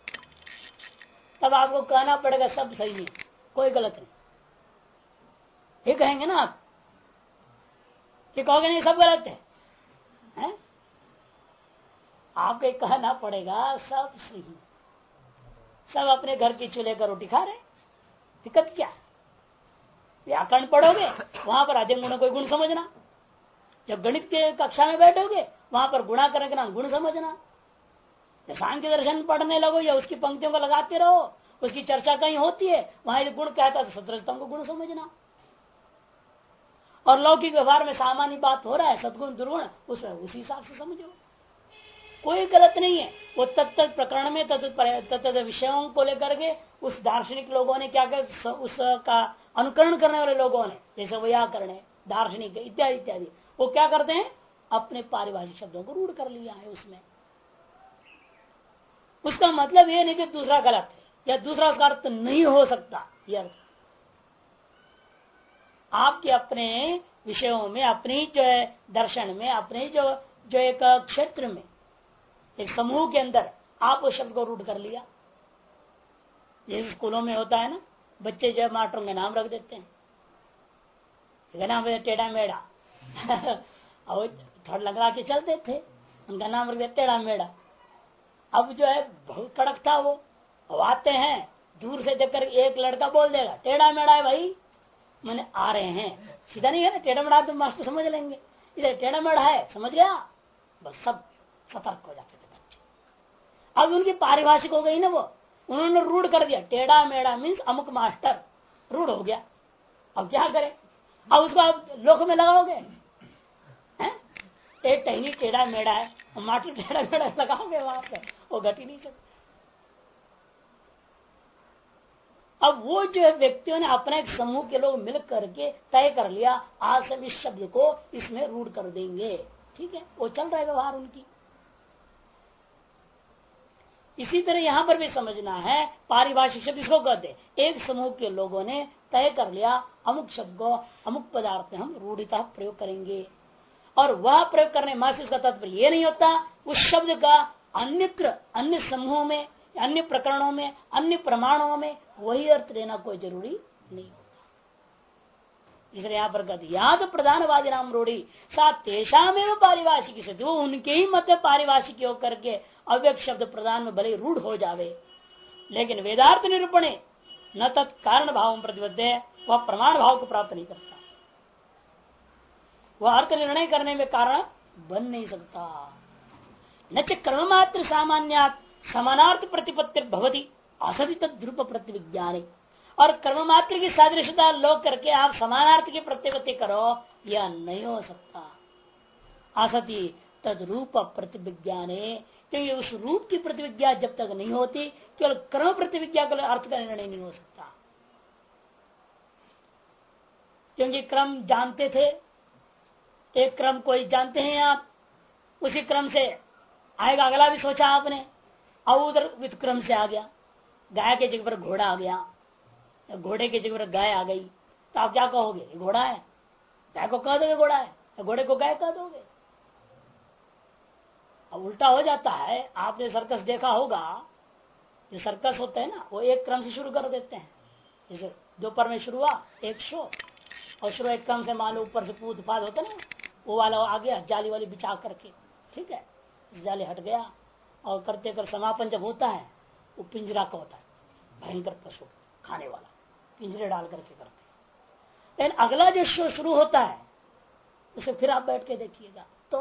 तब आपको कहना पड़ेगा सब सही है, कोई गलत नहीं। ये कहेंगे ना आप, ये कहोगे नहीं सब गलत है? आपको कहना पड़ेगा सब सही, सब अपने घर की चूल्हे का रोटी खा रहे, दिक्कत क्या? व्याकरण पढ़ोगे वहां पर अधिक गुण कोई गुण समझना, जब गणित के कक्षा में बैठोगे वहां पर गुणा करने के नाम गुण समझना। सांख्य दर्शन पढ़ने लगो या उसकी पंक्तियों को लगाते रहो, उसकी चर्चा कहीं होती है, वहां गुण कहता है तो सत्रस्तम को गुण समझना। और लौकिक व्यवहार में सामान्य बात हो रहा है, सदगुण दुर्गुण, उसमें उसी हिसाब से समझो, कोई गलत नहीं है। वो तत्त प्रकरण में तत्त विषयों को लेकर के उस दार्शनिक लोगों ने क्या कर, उसका अनुकरण करने वाले लोगों ने, जैसे व्याकरण है, दार्शनिक इत्यादि इत्यादि, वो क्या करते हैं, अपने पारिभाषिक शब्दों को रूढ़ कर लिया है उसमें। उसका मतलब ये नहीं कि दूसरा गलत है या दूसरा उसका अर्थ नहीं हो सकता, यह अर्थ आपके अपने विषयों में, अपनी जो है दर्शन में, अपने जो एक क्षेत्र में, एक समूह के अंदर आप उस शब्द को रूढ़ कर लिया, जैसे स्कूलों में होता है ना, बच्चे जो मास्टरों के नाम रख देते हैं, नाम टेढ़ा मेढ़ा और थोड़ा लगा के चलते थे, उनका नाम रख दिया टेढ़ा मेढ़ा। अब जो है बहुत कड़क था वो, अब आते हैं दूर से देखकर एक लड़का बोल देगा टेढ़ा मेढ़ा है भाई, मैंने आ रहे हैं, सीधा नहीं है ना टेढ़ा मेढ़ा, तो मास्टर समझ लेंगे इधर टेढ़ा मेढ़ा है, समझ गया, बस सब सतर्क हो जाते थे बच्चे। अब उनकी पारिभाषिक हो गई ना वो, उन्होंने रूढ़ कर दिया, टेढ़ा मेढ़ा मीन्स अमुक मास्टर, रूढ़ हो गया। अब क्या करें, अब उसको आप लोक में लगाओगे, एक टहनी टेढ़ा मेढ़ा है, मास्टर टेढ़ा मेढ़ा लगाओगे वहां पे, वो घट ही नहीं सकता। अब वो जो है व्यक्तियों ने अपने एक समूह के लोग मिल करके तय कर लिया, आज से इस शब्द को इसमें रूढ़ कर देंगे, ठीक है, वो चल रहा है व्यवहार उनकी। इसी तरह यहां पर भी समझना है, पारिभाषिक शब्द इसको कहते, एक समूह के लोगों ने तय कर लिया अमुक शब्द को अमुक पदार्थ में हम रूढ़िता प्रयोग करेंगे, और वह प्रयोग करने मात्र इसका तात्पर्य यह नहीं होता उस शब्द का अन्यत्र अन्य समूहों में, अन्य प्रकरणों में, अन्य प्रमाणों में वही अर्थ लेना कोई जरूरी नहीं होता। इसलिए यहाँ पर कहते या तो प्रधानवादी नाम रूढ़ी साथ तेषामेव पारिभाषिक से, वो उनके ही मत पारिभाषिक योग करके अव्यक्त शब्द प्रधान में भले रूढ़ हो जावे, लेकिन वेदार्थ निरूपणे न तत्कारण भाव प्रतिबद्ध है, वह प्रमाण भाव को प्राप्त नहीं करता, वह अर्थ निर्णय करने में कारण बन नहीं सकता। न च कर्म मात्र सामान्यात समानार्थ प्रतिपत्ति भवती असदित ध्रुप प्रतिविज्ञानी, और कर्म मात्र की सादृश्यता लोग करके आप समानार्थ की प्रतिपत्ति करो, यह नहीं हो सकता। असति तद्रूप प्रतिविज्ञाने, क्योंकि उस रूप की प्रतिविज्ञा जब तक नहीं होती, केवल कर्म प्रतिविज्ञा का अर्थ का निर्णय नहीं हो सकता। क्योंकि क्रम जानते थे, एक क्रम कोई जानते हैं आप, उसी क्रम से आएगा अगला भी सोचा आपने, अब उधर विक्रम से आ गया, गाय के जगह पर घोड़ा आ गया, घोड़े की जगह पर गाय आ गई, तो आप क्या कहोगे, घोड़ा है, गाय को कह दोगे घोड़ा है, घोड़े को गाय कह दोगे। अब उल्टा हो जाता है, आपने सर्कस देखा होगा, जो सर्कस होता है ना वो एक क्रम से शुरू कर देते हैं, जैसे दोपहर में शुरू हुआ एक शो, और शुरू एक क्रम से मान लो ऊपर से पूत पाद होता ना, वो वाला आ गया जाली वाली बिछा करके, ठीक है, जाली हट गया, और करते कर समापन जब होता है वो पिंजरा का होता है, भयंकर पशु खाने वाला, पिंजरे डाल करके करते हैं। लेकिन अगला जो शो शुरू होता है उसे फिर आप बैठ के देखिएगा तो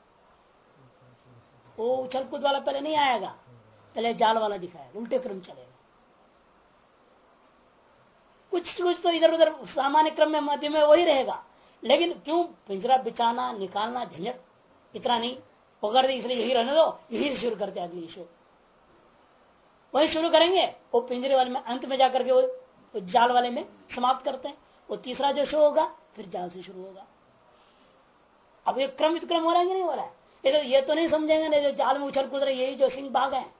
वो उछल कूद वाला पहले नहीं आएगा, पहले जाल वाला दिखाएगा, उल्टे क्रम चलेगा। कुछ कुछ तो इधर उधर सामान्य क्रम में मध्य में वही रहेगा, लेकिन क्यों पिंजरा बिछाना निकालना झंझट, इतना नहीं पकड़ दे, इसलिए यही रहने दो, यही शुरू करते अगली शो, वही शुरू करेंगे, वो पिंजरे वाले में अंत में जाकर के वो जाल वाले में समाप्त करते हैं, वो तीसरा जो शो होगा फिर जाल से शुरू होगा। अब ये क्रम विक्रम हो रहा है कि नहीं हो रहा है, ये तो नहीं समझेंगे नहीं, जो जाल में उछल कूद रहे यही जो सिंह बाघ है?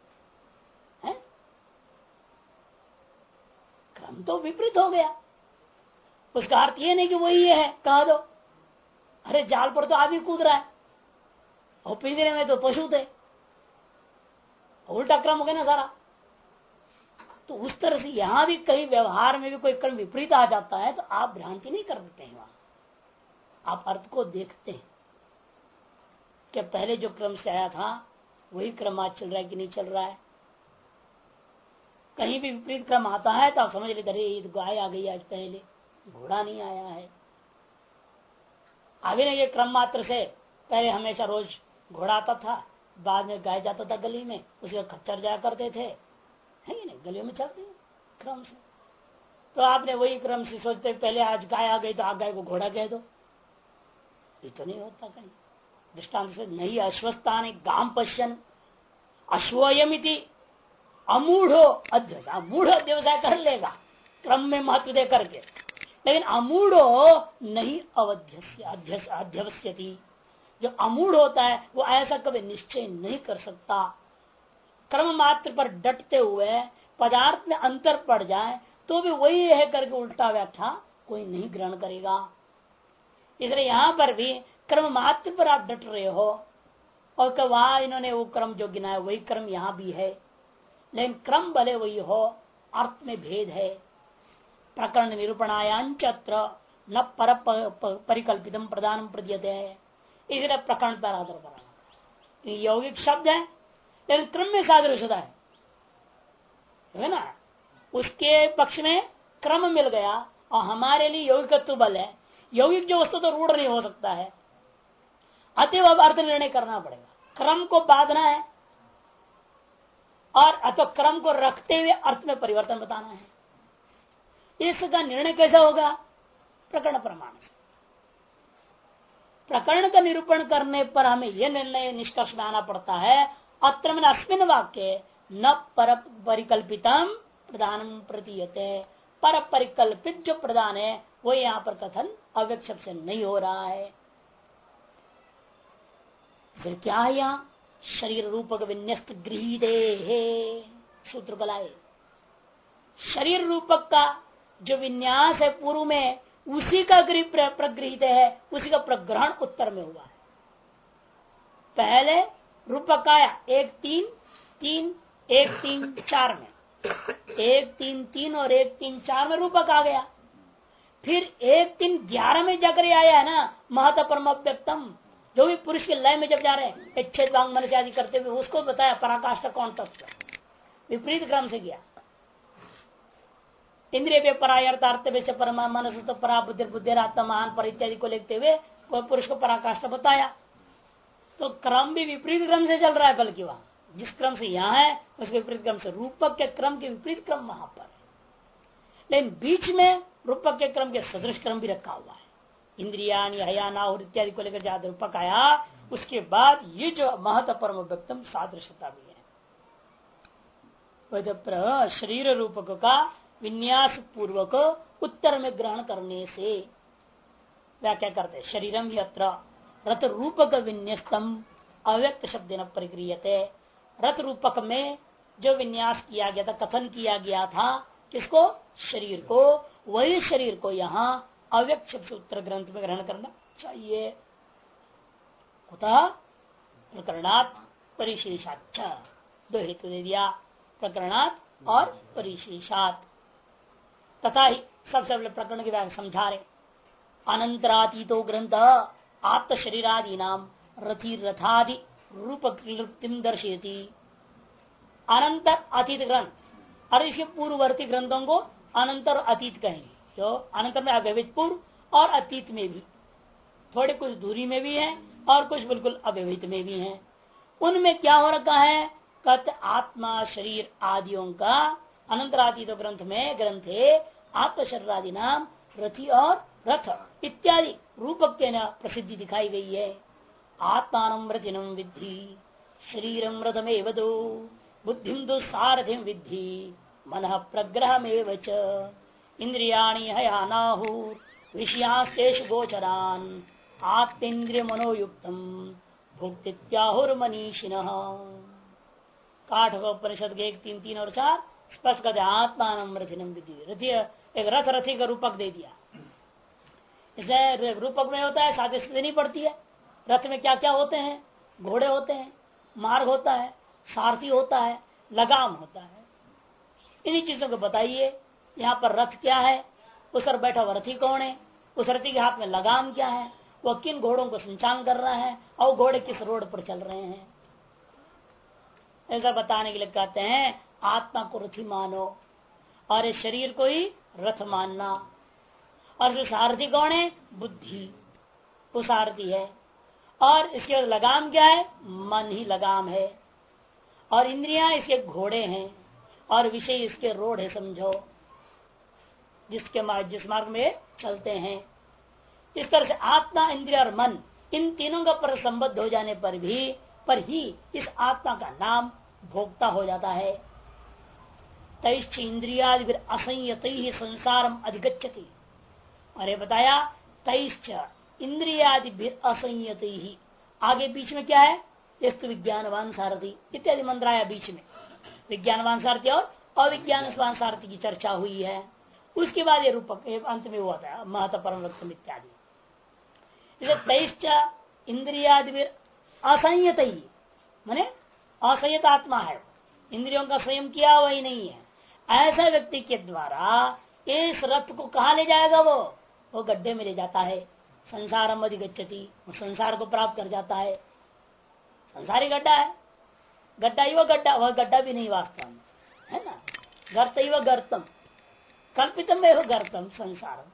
क्रम तो विपरीत हो गया, उसका अर्थ ये नहीं कि वही है कह दो, अरे जाल पर तो आदमी कूद रहा है और पिंजरे में तो पशु थे, उल्टा क्रम हो गया ना सारा। तो उस तरह से यहां भी कहीं व्यवहार में भी कोई क्रम विपरीत आ जाता है तो आप भ्रांति नहीं कर देते हैं, वहां आप अर्थ को देखते हैं कि पहले जो क्रम से आया था वही क्रम आज चल रहा है कि नहीं चल रहा है। कहीं भी विपरीत क्रम आता है तो आप समझ लेते अरे ये गाय आ गई आज, पहले घोड़ा नहीं आया है। अभी नहीं, ये क्रम मात्र से पहले हमेशा रोज घोड़ा आता था, बाद में गाय जाता था गली में, उसके खच्चर जाया करते थे, है नहीं, गलियों में चलते हैं क्रम से। तो आपने वही क्रम से सोचते पहले आज गाय आ गई तो आप गाय को घोड़ा कह दो, ये तो नहीं होता। कहीं दृष्टांत से नहीं, अश्वस्थान गाम पश्यन अश्वयमिति अमूढ़ो अध्यवसाय, मूढ़ अध्यवसाय कर लेगा क्रम में महत्व दे करके, लेकिन अमूढ़ो नहीं अध्यवस्यति, जो अमूढ़ होता है वो ऐसा कभी निश्चय नहीं कर सकता। क्रम मात्र पर डटते हुए पदार्थ में अंतर पड़ जाए तो भी वही है करके उल्टा व्याख्या कोई नहीं ग्रहण करेगा। इसलिए यहां पर भी क्रम मात्र पर आप डट रहे हो, और वहां इन्होंने वो क्रम जो गिनाया वही क्रम यहां भी है, लेकिन क्रम भले वही हो, अर्थ में भेद है। प्रकरण निरूपणायांचत्र न पर परिकल्पितम प्रदान प्रदीयते है, इसलिए प्रकरण पर आदर कराना। यौगिक शब्द है लेकिन क्रम में सादृश्यता है ना, उसके पक्ष में क्रम मिल गया और हमारे लिए यौगिकत्व बल है। यौगिक जो वस्तु तो रूढ़ नहीं हो सकता है, अतएव अब अर्थ निर्णय करना पड़ेगा, क्रम को बांधना है और अथवा क्रम को रखते हुए अर्थ में परिवर्तन बताना है। इसका निर्णय कैसा होगा? प्रकरण प्रमाण से। प्रकरण का निरूपण करने पर हमें यह निर्णय निष्कर्ष में आना पड़ता है, अत्र में अस्मिन वाक्य न पर परिकल्पितम प्रदान प्रतीयते, पर परिकल्पित जो प्रदान है वो यहाँ पर कथन अव्यक्त शब्द से नहीं हो रहा है। फिर क्या है? यहाँ शरीर रूपक विन्यस्त गृहीते सूत्र को लाए। शरीर रूपक का जो विन्यास है पूर्व में, उसी का प्रगृहित है, उसी का प्रग्रहण उत्तर में हुआ है। पहले रूपक आया 1 3 3 1 3 4 में, 1 3 3 और 1 3 4 में रूपक आ गया। फिर 1 3 11 में जाकर आया है ना महत परम अव्यक्तम, जो भी पुरुष के लय में जब जा रहे हैं इच्छेद वांग मन आदि करते हुए उसको बताया पराकाष्ठा कौन तत्व, विपरीत क्रम से गया। इंद्रिय पे परायर्थार्थ से परमा मनस तो परा बुद्धि बुद्धिरात्मा महान पर इत्यादि को लेते हुए पुरुष को पराकाष्ठा बताया। तो क्रम भी विपरीत क्रम से चल रहा है, बल्कि वहां जिस क्रम से यहाँ है उसके विपरीत क्रम से, रूपक के क्रम के विपरीत क्रम वहां पर है। लेकिन बीच में रूपक के क्रम के सदृश क्रम भी रखा हुआ है। इंद्रियाणी हयाना और इत्यादि को लेकर जहां रूपक आया उसके बाद ये जो महत परम व्यक्तम सादृश्यता भी है। शरीर रूपक का विन्यास पूर्वक उत्तर में ग्रहण करने से व्याख्या करते हैं। शरीरम ही अत्र रथ रूपक विन्यस्तम अव्यक्त शब्द न परिक्रियते। रथ रूपक में जो विन्यास किया गया था, कथन किया गया था, किसको? शरीर को। वही शरीर को यहाँ अव्यक्त शब्द उत्तर ग्रंथ में ग्रहण करना चाहिए। कुतः प्रकरणात् परिशेषाच्च, दो हेतु दे दिया, प्रकरणात् और परिशेषात्। तथा ही सबसे पहले प्रकरण की व्याख्या समझा रहे। अनंतरातीतो ग्रंथ आत्म शरीरादि नाम रथि रथादि रूप क्लिप्तिम दर्शयति। अनंतर अतीत ग्रंथ और इसके पूर्ववर्ती ग्रंथों को अनंतर अतीत कहेंगे। जो अनंतर में अव्यवहित पूर्व और अतीत में भी, थोड़े कुछ दूरी में भी है और कुछ बिल्कुल अव्यवहित में भी है। उनमें क्या हो रखा है? कत आत्मा शरीर आदियों का अनंतरातीत ग्रंथ में ग्रंथे आत्म शरीर आदि नाम रथि और रथ इत्यादि रूपक के न प्रसिद्धि दिखाई गई है। आत्मान रथिनम विद्धि शरीरम रथमेव दो बुद्धिम दो सारथिम विद्धि मन प्रग्रहमेव च इंद्रियाणि हयानाहु विषयास्तेषु गोचरान आत्मेन्द्रिय मनोयुक्तम भुक्तित्याहुर्मनीषिणः। काठोपनिषद के 1 3 3 और 4 स्पष्ट कहते आत्मान रथिनम विद्धि। रथि एक रथ रथी का रूपक दे दिया। इसे रूपक में होता है, साथ स्थिति नहीं पड़ती है। रथ में क्या क्या होते हैं? घोड़े होते हैं, मार्ग होता है, सारथी होता है, लगाम होता है। इन्हीं चीजों को बताइए। यहाँ पर रथ क्या है, उस पर बैठा हुआ रथी कौन है, उस रथी के हाथ में लगाम क्या है, वह किन घोड़ों को संचालन कर रहा है और घोड़े किस रोड पर चल रहे हैं, ऐसा बताने के लिए कहते हैं आत्मा को रथी मानो और इस शरीर को ही रथ मानना। और जो सारथी कौन है? बुद्धि, वो सारथी है। और इसके बाद लगाम क्या है? मन ही लगाम है। और इंद्रियां इसके घोड़े हैं और विषय इसके रोड है, समझो, जिस मार्ग में चलते हैं। इस तरह से आत्मा, इंद्रिय और मन, इन तीनों का पर संबद्ध हो जाने पर ही इस आत्मा का नाम भोक्ता हो जाता है। तैश्च इंद्रियादि असंयत ही संसारम अधिगच्छति। और ये बताया तैश्च इंद्रियादि असंयत ही, आगे बीच में क्या है? एक विज्ञानवान सारथी इत्यादि मंत्र आया बीच में। विज्ञानवान सारथी और अविज्ञानवान सारथी की चर्चा हुई है। उसके बाद ये रूपक अंत में हुआ था महत परम इत्यादि। इसे तैश्च इंद्रियादि असंयत ही, माने असंयत आत्मा है, इंद्रियों का संयम किया हुआ ही नहीं है। ऐसा व्यक्ति के द्वारा इस रथ को कहा ले जाएगा? वो गड्ढे में ले जाता है। संसार मधि गच्छति, वो संसार को प्राप्त कर जाता है। संसारी गड्ढा है, गड्ढा ही वो गड्ढा, वह गड्ढा भी नहीं वास्तव में, है ना। गर्त ही वह गर्तम, कल्पितम में वो गर्तम संसार।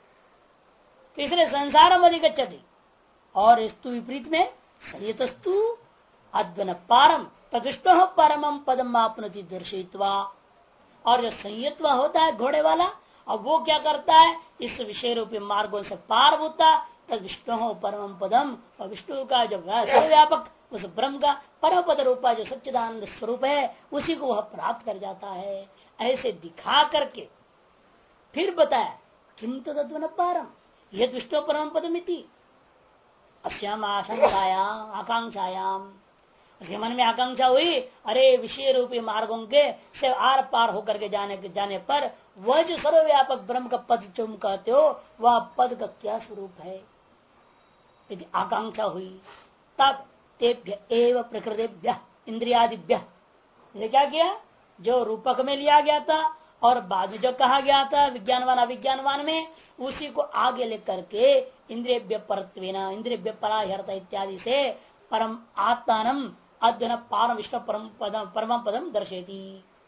तो इसलिए संसार मधि गच्छति, और स्तु विपरीत में संयतस्तु अद्वन पारम तदुष्टो परमम पदम आपनति दर्शित्वा। और जो संयत्व होता है घोड़े वाला, अब वो क्या करता है? इस विषय रूपी मार्गों से पार होता तद विष्णु परम पदम, और विष्णु का जो व्यापक उस ब्रह्म का परम पद रूपा जो सच्चिदानंद स्वरूप है उसी को वह प्राप्त कर जाता है। ऐसे दिखा करके फिर बताया किम तद्वन पारम यद विष्णु परम पदमिति अस्याम आशंकायाम आकांक्षायाम। उसके मन में आकांक्षा हुई, अरे विषय रूपी मार्गों के से आर पार होकर के जाने पर वह जो सर्वव्यापक ब्रह्म का पद तुम कहते हो वह पद का क्या स्वरूप है, यदि आकांक्षा हुई तब तेभ्य एव प्रकृतिभ्य इंद्रियादिभ्य। क्या किया? जो रूपक में लिया गया था और बाद में जो कहा गया था विज्ञानवान अविज्ञानवान में, उसी को आगे लेकर के इंद्रियभ्य परत्वेना इंद्रियभ्य पराहर्ता इत्यादि से परम आत्मानम अध्ययन पारम विष्णु परम पदम दर्शेती।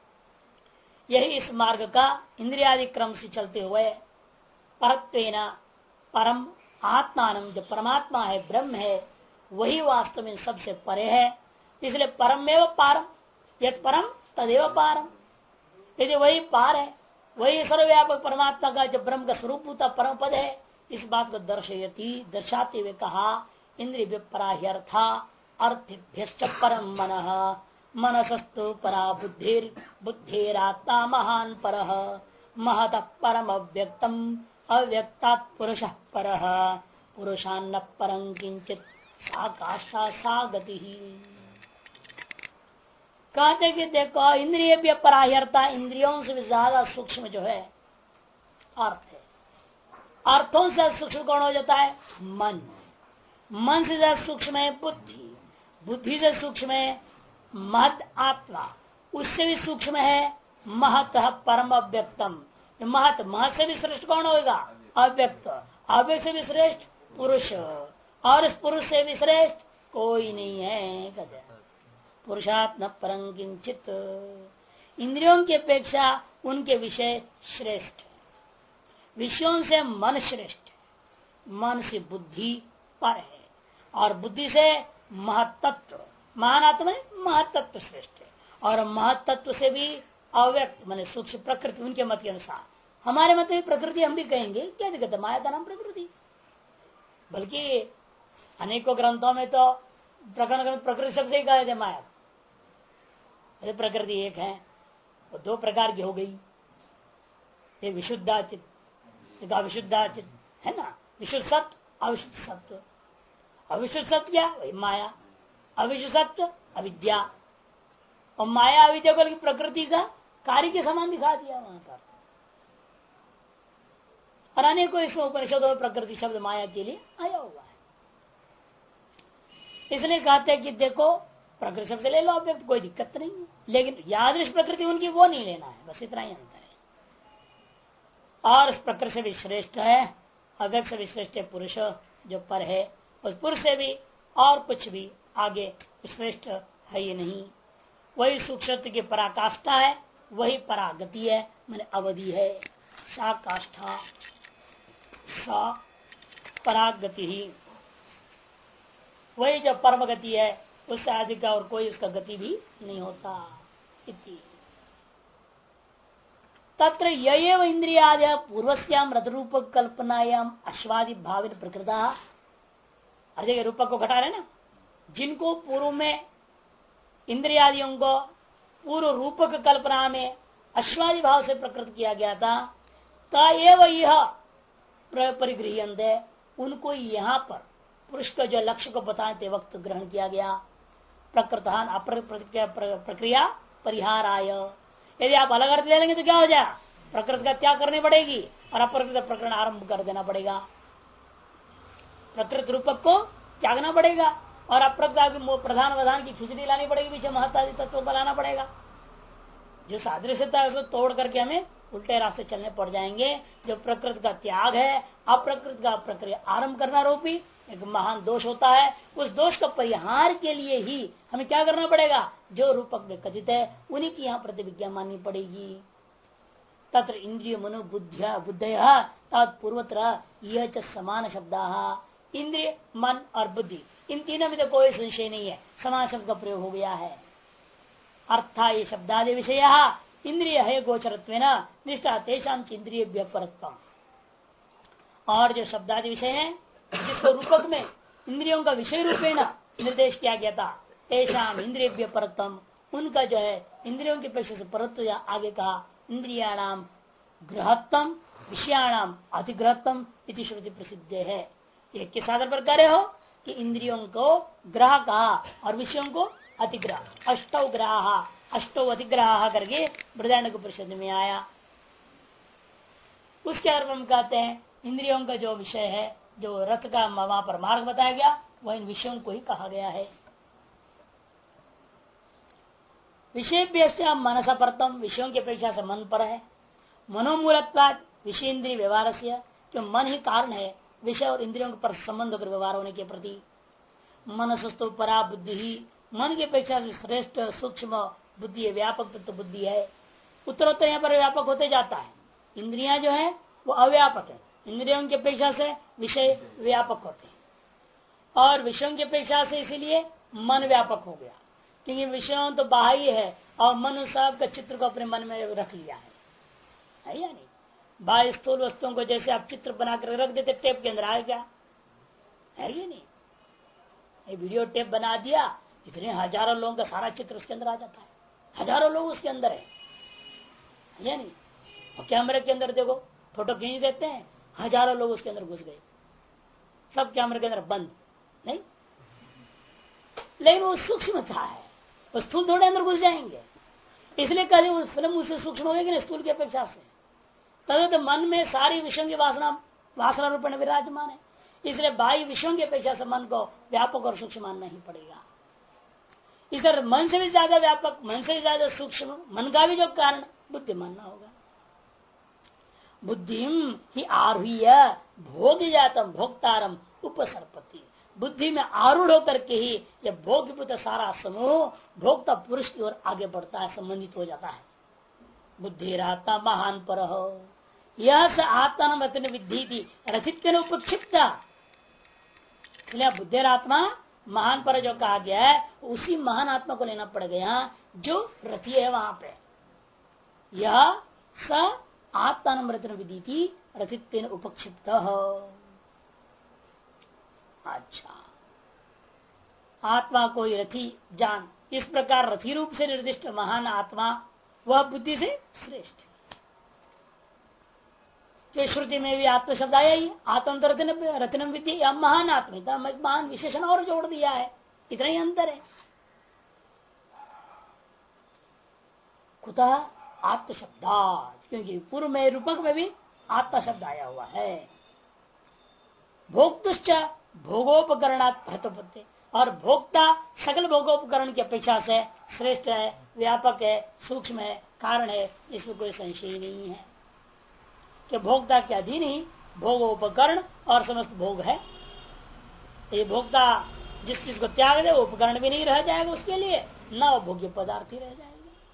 यही इस मार्ग का इंद्रियादि क्रम से चलते हुए परत्वेना परम आत्मानम जो परमात्मा है ब्रह्म है वही वास्तव में सबसे परे है। इसलिए परमेव पारम, यद परम तदेव पारम। यदि वही पार है, वही सर्वव्यापक परमात्मा का जो ब्रह्म का स्वरूप होता परम पद है, इस बात को दर्शाते हुए कहा इंद्रिय पराह्यर्था अर्थभ्यश्च परम मनः मनसस्तु परा बुद्धिर बुद्धिरात्मा महान परः महतः परम अव्यक्तम अव्यक्तात् पुरुषः परः पुरुषान्न परं किंचित साकाशा सा गति। कहते कि देखो इंद्रिय भी पराह्यर्ता, इंद्रियों से भी ज्यादा सूक्ष्म जो है अर्थ है। अर्थों से सूक्ष्म कौन हो जाता है? मन। मन से ज्यादा सूक्ष्म है बुद्धि, बुद्धि से सूक्ष्म है महत आत्मा, उससे भी सूक्ष्म है महत परम अव्यक्तम। महत, महत से भी श्रेष्ठ कौन होगा? अव्यक्त। अव्यक्त से भी श्रेष्ठ पुरुष, और इस पुरुष से भी श्रेष्ठ कोई नहीं है। कहते पुरुषात्म परं किंचित, इंद्रियों की अपेक्षा उनके विषय श्रेष्ठ है। विषयों से मन श्रेष्ठ है, मन से बुद्धि पर है, और बुद्धि से महतत्व, महान आत्मा महतत्व श्रेष्ठ है। और महतत्व से भी अव्यक्त माने सूक्ष्म प्रकृति उनके मत के अनुसार। हमारे मत में प्रकृति हम भी कहेंगे, क्या दिक्कत है? माया का नाम प्रकृति। बल्कि अनेकों ग्रंथों में तो प्रकरण प्रकृति शब्द से ही कहे थे माया। अरे प्रकृति एक है, वो दो प्रकार की हो गई, एक विशुद्धाचित एक अविशुद्धाचित, है ना। विशुद्ध सत्य अविशुद्ध सत्य। अविशुद्ध सत्य क्या? वही माया। अविशुद्ध सत्य अविद्या। और माया अविद्या को प्रकृति का कार्य के समान दिखा दिया वहां पर। और अनेकों इसमें उपनिषदों में प्रकृति शब्द माया के लिए आया हुआ है। इसलिए कहते हैं कि देखो प्रकृति शब्द ले लो अव्यक्त, कोई दिक्कत नहीं है, लेकिन यादृश प्रकृति उनकी वो नहीं लेना है, बस इतना ही अंतर है। और इस प्रकृति से भी श्रेष्ठ है, अव्यक्त से भी श्रेष्ठ है पुरुष जो पर है। उस पुरुष से भी और कुछ भी आगे श्रेष्ठ है ये नहीं। वही सूक्ष्म की पराकाष्ठा है, वही परागति है, मैंने अवधि है। सा काष्ठा सा परागति ही, वही जो परम गति है, उससे अधिक और कोई उसका गति भी नहीं होता। इति तत्र ययेव इंद्रियादय पूर्वस्याम रथ रूप कल्पनायाम अश्वादि भाविन प्रकृता। अजय रूपक को घटा रहे ना, जिनको पूर्व में इंद्रियादियों को पूर्व रूपक कल्पना में अश्वादि भाव से प्रकृत किया गया था, तएव यह परिगृह्यन्ते, उनको यहाँ पर पुरुष का जो लक्ष्य को बताते वक्त ग्रहण किया गया। प्रकृतान प्रक्रिया परिहार आय। यदि आप अलग अर्थ ले लेंगे तो क्या हो जाए? प्रकृति का त्याग करनी पड़ेगी और अप्रकृत प्रकरण आरंभ कर देना पड़ेगा। प्रकृति रूपक को त्यागना पड़ेगा और अप्रकृत प्रधान की खिचड़ी लानी पड़ेगी, पीछे महत्वादि तत्वों को लाना पड़ेगा। जो सादृश्यता है उसको तोड़ करके हमें उल्टे रास्ते चलने पड़ जाएंगे। जो प्रकृति का त्याग है, अप्रकृति का प्रक्रिया आरंभ करना रूपी एक महान दोष होता है। उस दोष का परिहार के लिए ही हमें क्या करना पड़ेगा, जो रूपक में कथित है उन्हीं की यहाँ प्रतिविज्ञा माननी पड़ेगी। तत्र इंद्रिय मनो बुद्धय तत्पूर्वत्र यह समान शब्द, इंद्रिय मन और बुद्धि इन तीनों में तो कोई संशय नहीं है, समान शब्द का प्रयोग हो गया है। अर्था ये शब्दादि विषय इंद्रिय है गोचरत्वेन निष्ठा तेषां इंद्रिय परत्वम। और जो शब्दादि विषय है जिसको रूपक में इंद्रियों का विषय रूपेण निर्देश किया गया था, तेषां इंद्रिय परत्वम उनका जो है इंद्रियों की अपेक्षा से परत्व या आगे कहा इंद्रियाणाम गृहत्तम विषयाणाम अधिग्रहत्तम इति श्रुति प्रसिद्ध है। ये किस आधार पर करे हो कि इंद्रियों को ग्रह कहा और विषयों को अतिग्रह, अष्टौ ग्रह अष्टौ अधिग्रह करके बृहदारण्यक उपनिषद में आया। उसके आधार पर हम कहते हैं इंद्रियों का जो विषय है, जो रथ का वहां पर मार्ग बताया गया, वह इन विषयों को ही कहा गया है। विषय मनसा परतम विषयों की अपेक्षा से मन पर है। मनोमूलत्वाद विषय इंद्रिय व्यवहार से, जो मन ही कारण है विषय और इंद्रियों पर संबंध होकर व्यवहार होने के प्रति। मनसस्तु परा बुद्धि ही, मन की अपेक्षा से श्रेष्ठ सूक्ष्म बुद्धि है, व्यापक तत्व बुद्धि है। उत्तरोत्तर यहाँ पर व्यापक होते जाता है। इंद्रियां जो है वो अव्यापक है, इंद्रियों की अपेक्षा से विषय व्यापक होते हैं और विषयों की अपेक्षा से इसीलिए मन व्यापक हो गया, क्योंकि विषयों तो बाह्य है और मन सब का चित्र को अपने मन में रख लिया है या नहीं। बाह्य स्थूल वस्तुओं को जैसे आप चित्र बनाकर रख देते टेप के अंदर आएगा, है ये नहीं। ये वीडियो टेप बना दिया, इतने हजारों लोगों का सारा चित्र उसके अंदर आ जाता है, हजारों लोग उसके अंदर है या नहीं। और कैमरे के अंदर देखो फोटो खींच देते हैं, हजारों लोग उसके अंदर घुस गए, सब कैमरे के अंदर बंद नहीं। लेकिन वो सूक्ष्मता है, वो स्थूल थोड़े अंदर घुस जाएंगे, इसलिए कभी वो फिल्म उससे सूक्ष्म हो गई कि स्थूल की अपेक्षा से। तब तो मन में सारी विषयों की वासना रूप में विराजमान है, इसलिए बाह्य विषयों की अपेक्षा से मन को व्यापक और सूक्ष्म मानना ही पड़ेगा। इस तरह मन से भी ज्यादा व्यापक, मन से भी ज्यादा सूक्ष्म, मन का भी जो कारण बुद्धि मानना होगा। बुद्धिम ही आरूह्य भोग जातम भोक्तारम उपसर्पति, बुद्धि में आरूढ़ होकर के ही यह भोगभूत सारा समूह भोक्ता पुरुष की ओर आगे बढ़ता है, संबंधित हो जाता है। बुद्धि रहता महान पर हो, यह स आत्मा रत्न विद्धि थी रचित के उपक्षिप्ता। बुद्धि आत्मा महान पर जो कहा गया है उसी महान आत्मा को लेना पड़ गया जो रथी है वहां पे। यह स आत्मा रत्न विधि थी रचित उपक्षिप्त। अच्छा, आत्मा को रथी जान, इस प्रकार रथी रूप से निर्दिष्ट महान आत्मा वह बुद्धि से श्रेष्ठ है। जो श्रुति में भी आत्म शब्द आया ही, आत्म रत्नम विधि महान आत्मा, महान विशेषण और जोड़ दिया है, इतना ही अंतर है। कुतः आत्म शब्दात, क्योंकि पूर्व में रूपक में भी आत्मा शब्द आया हुआ है। भोक्तुश्च भोगोपकरणात् प्रतपत्ति, और भोक्ता सकल भोगोपकरण की अपेक्षा से श्रेष्ठ है, व्यापक है, सूक्ष्म है, कारण है, इसमें कोई संशय नहीं है कि भोक्ता के अधीन ही भोगोपकरण और समस्त भोग है। ये भोक्ता जिस चीज को त्याग दे वो उपकरण भी नहीं रह जाएगा उसके लिए, न वो भोग्य पदार्थ ही रह जाएगा।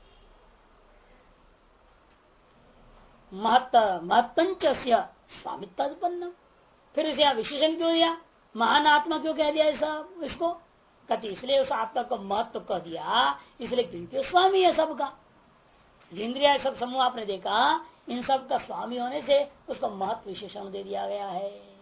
महत्तंच स्वामित्व उत्पन्न, फिर इसे विशेषण क्यों दिया, महान आत्मा क्यों कह दिया ऐसा इसको, कहते इसलिए उस आत्मा को महत्व कह दिया, इसलिए क्योंकि स्वामी है सबका। इंद्रिया सब समूह आपने देखा, इन सब का स्वामी होने से उसको महत्व विशेषण दे दिया गया है।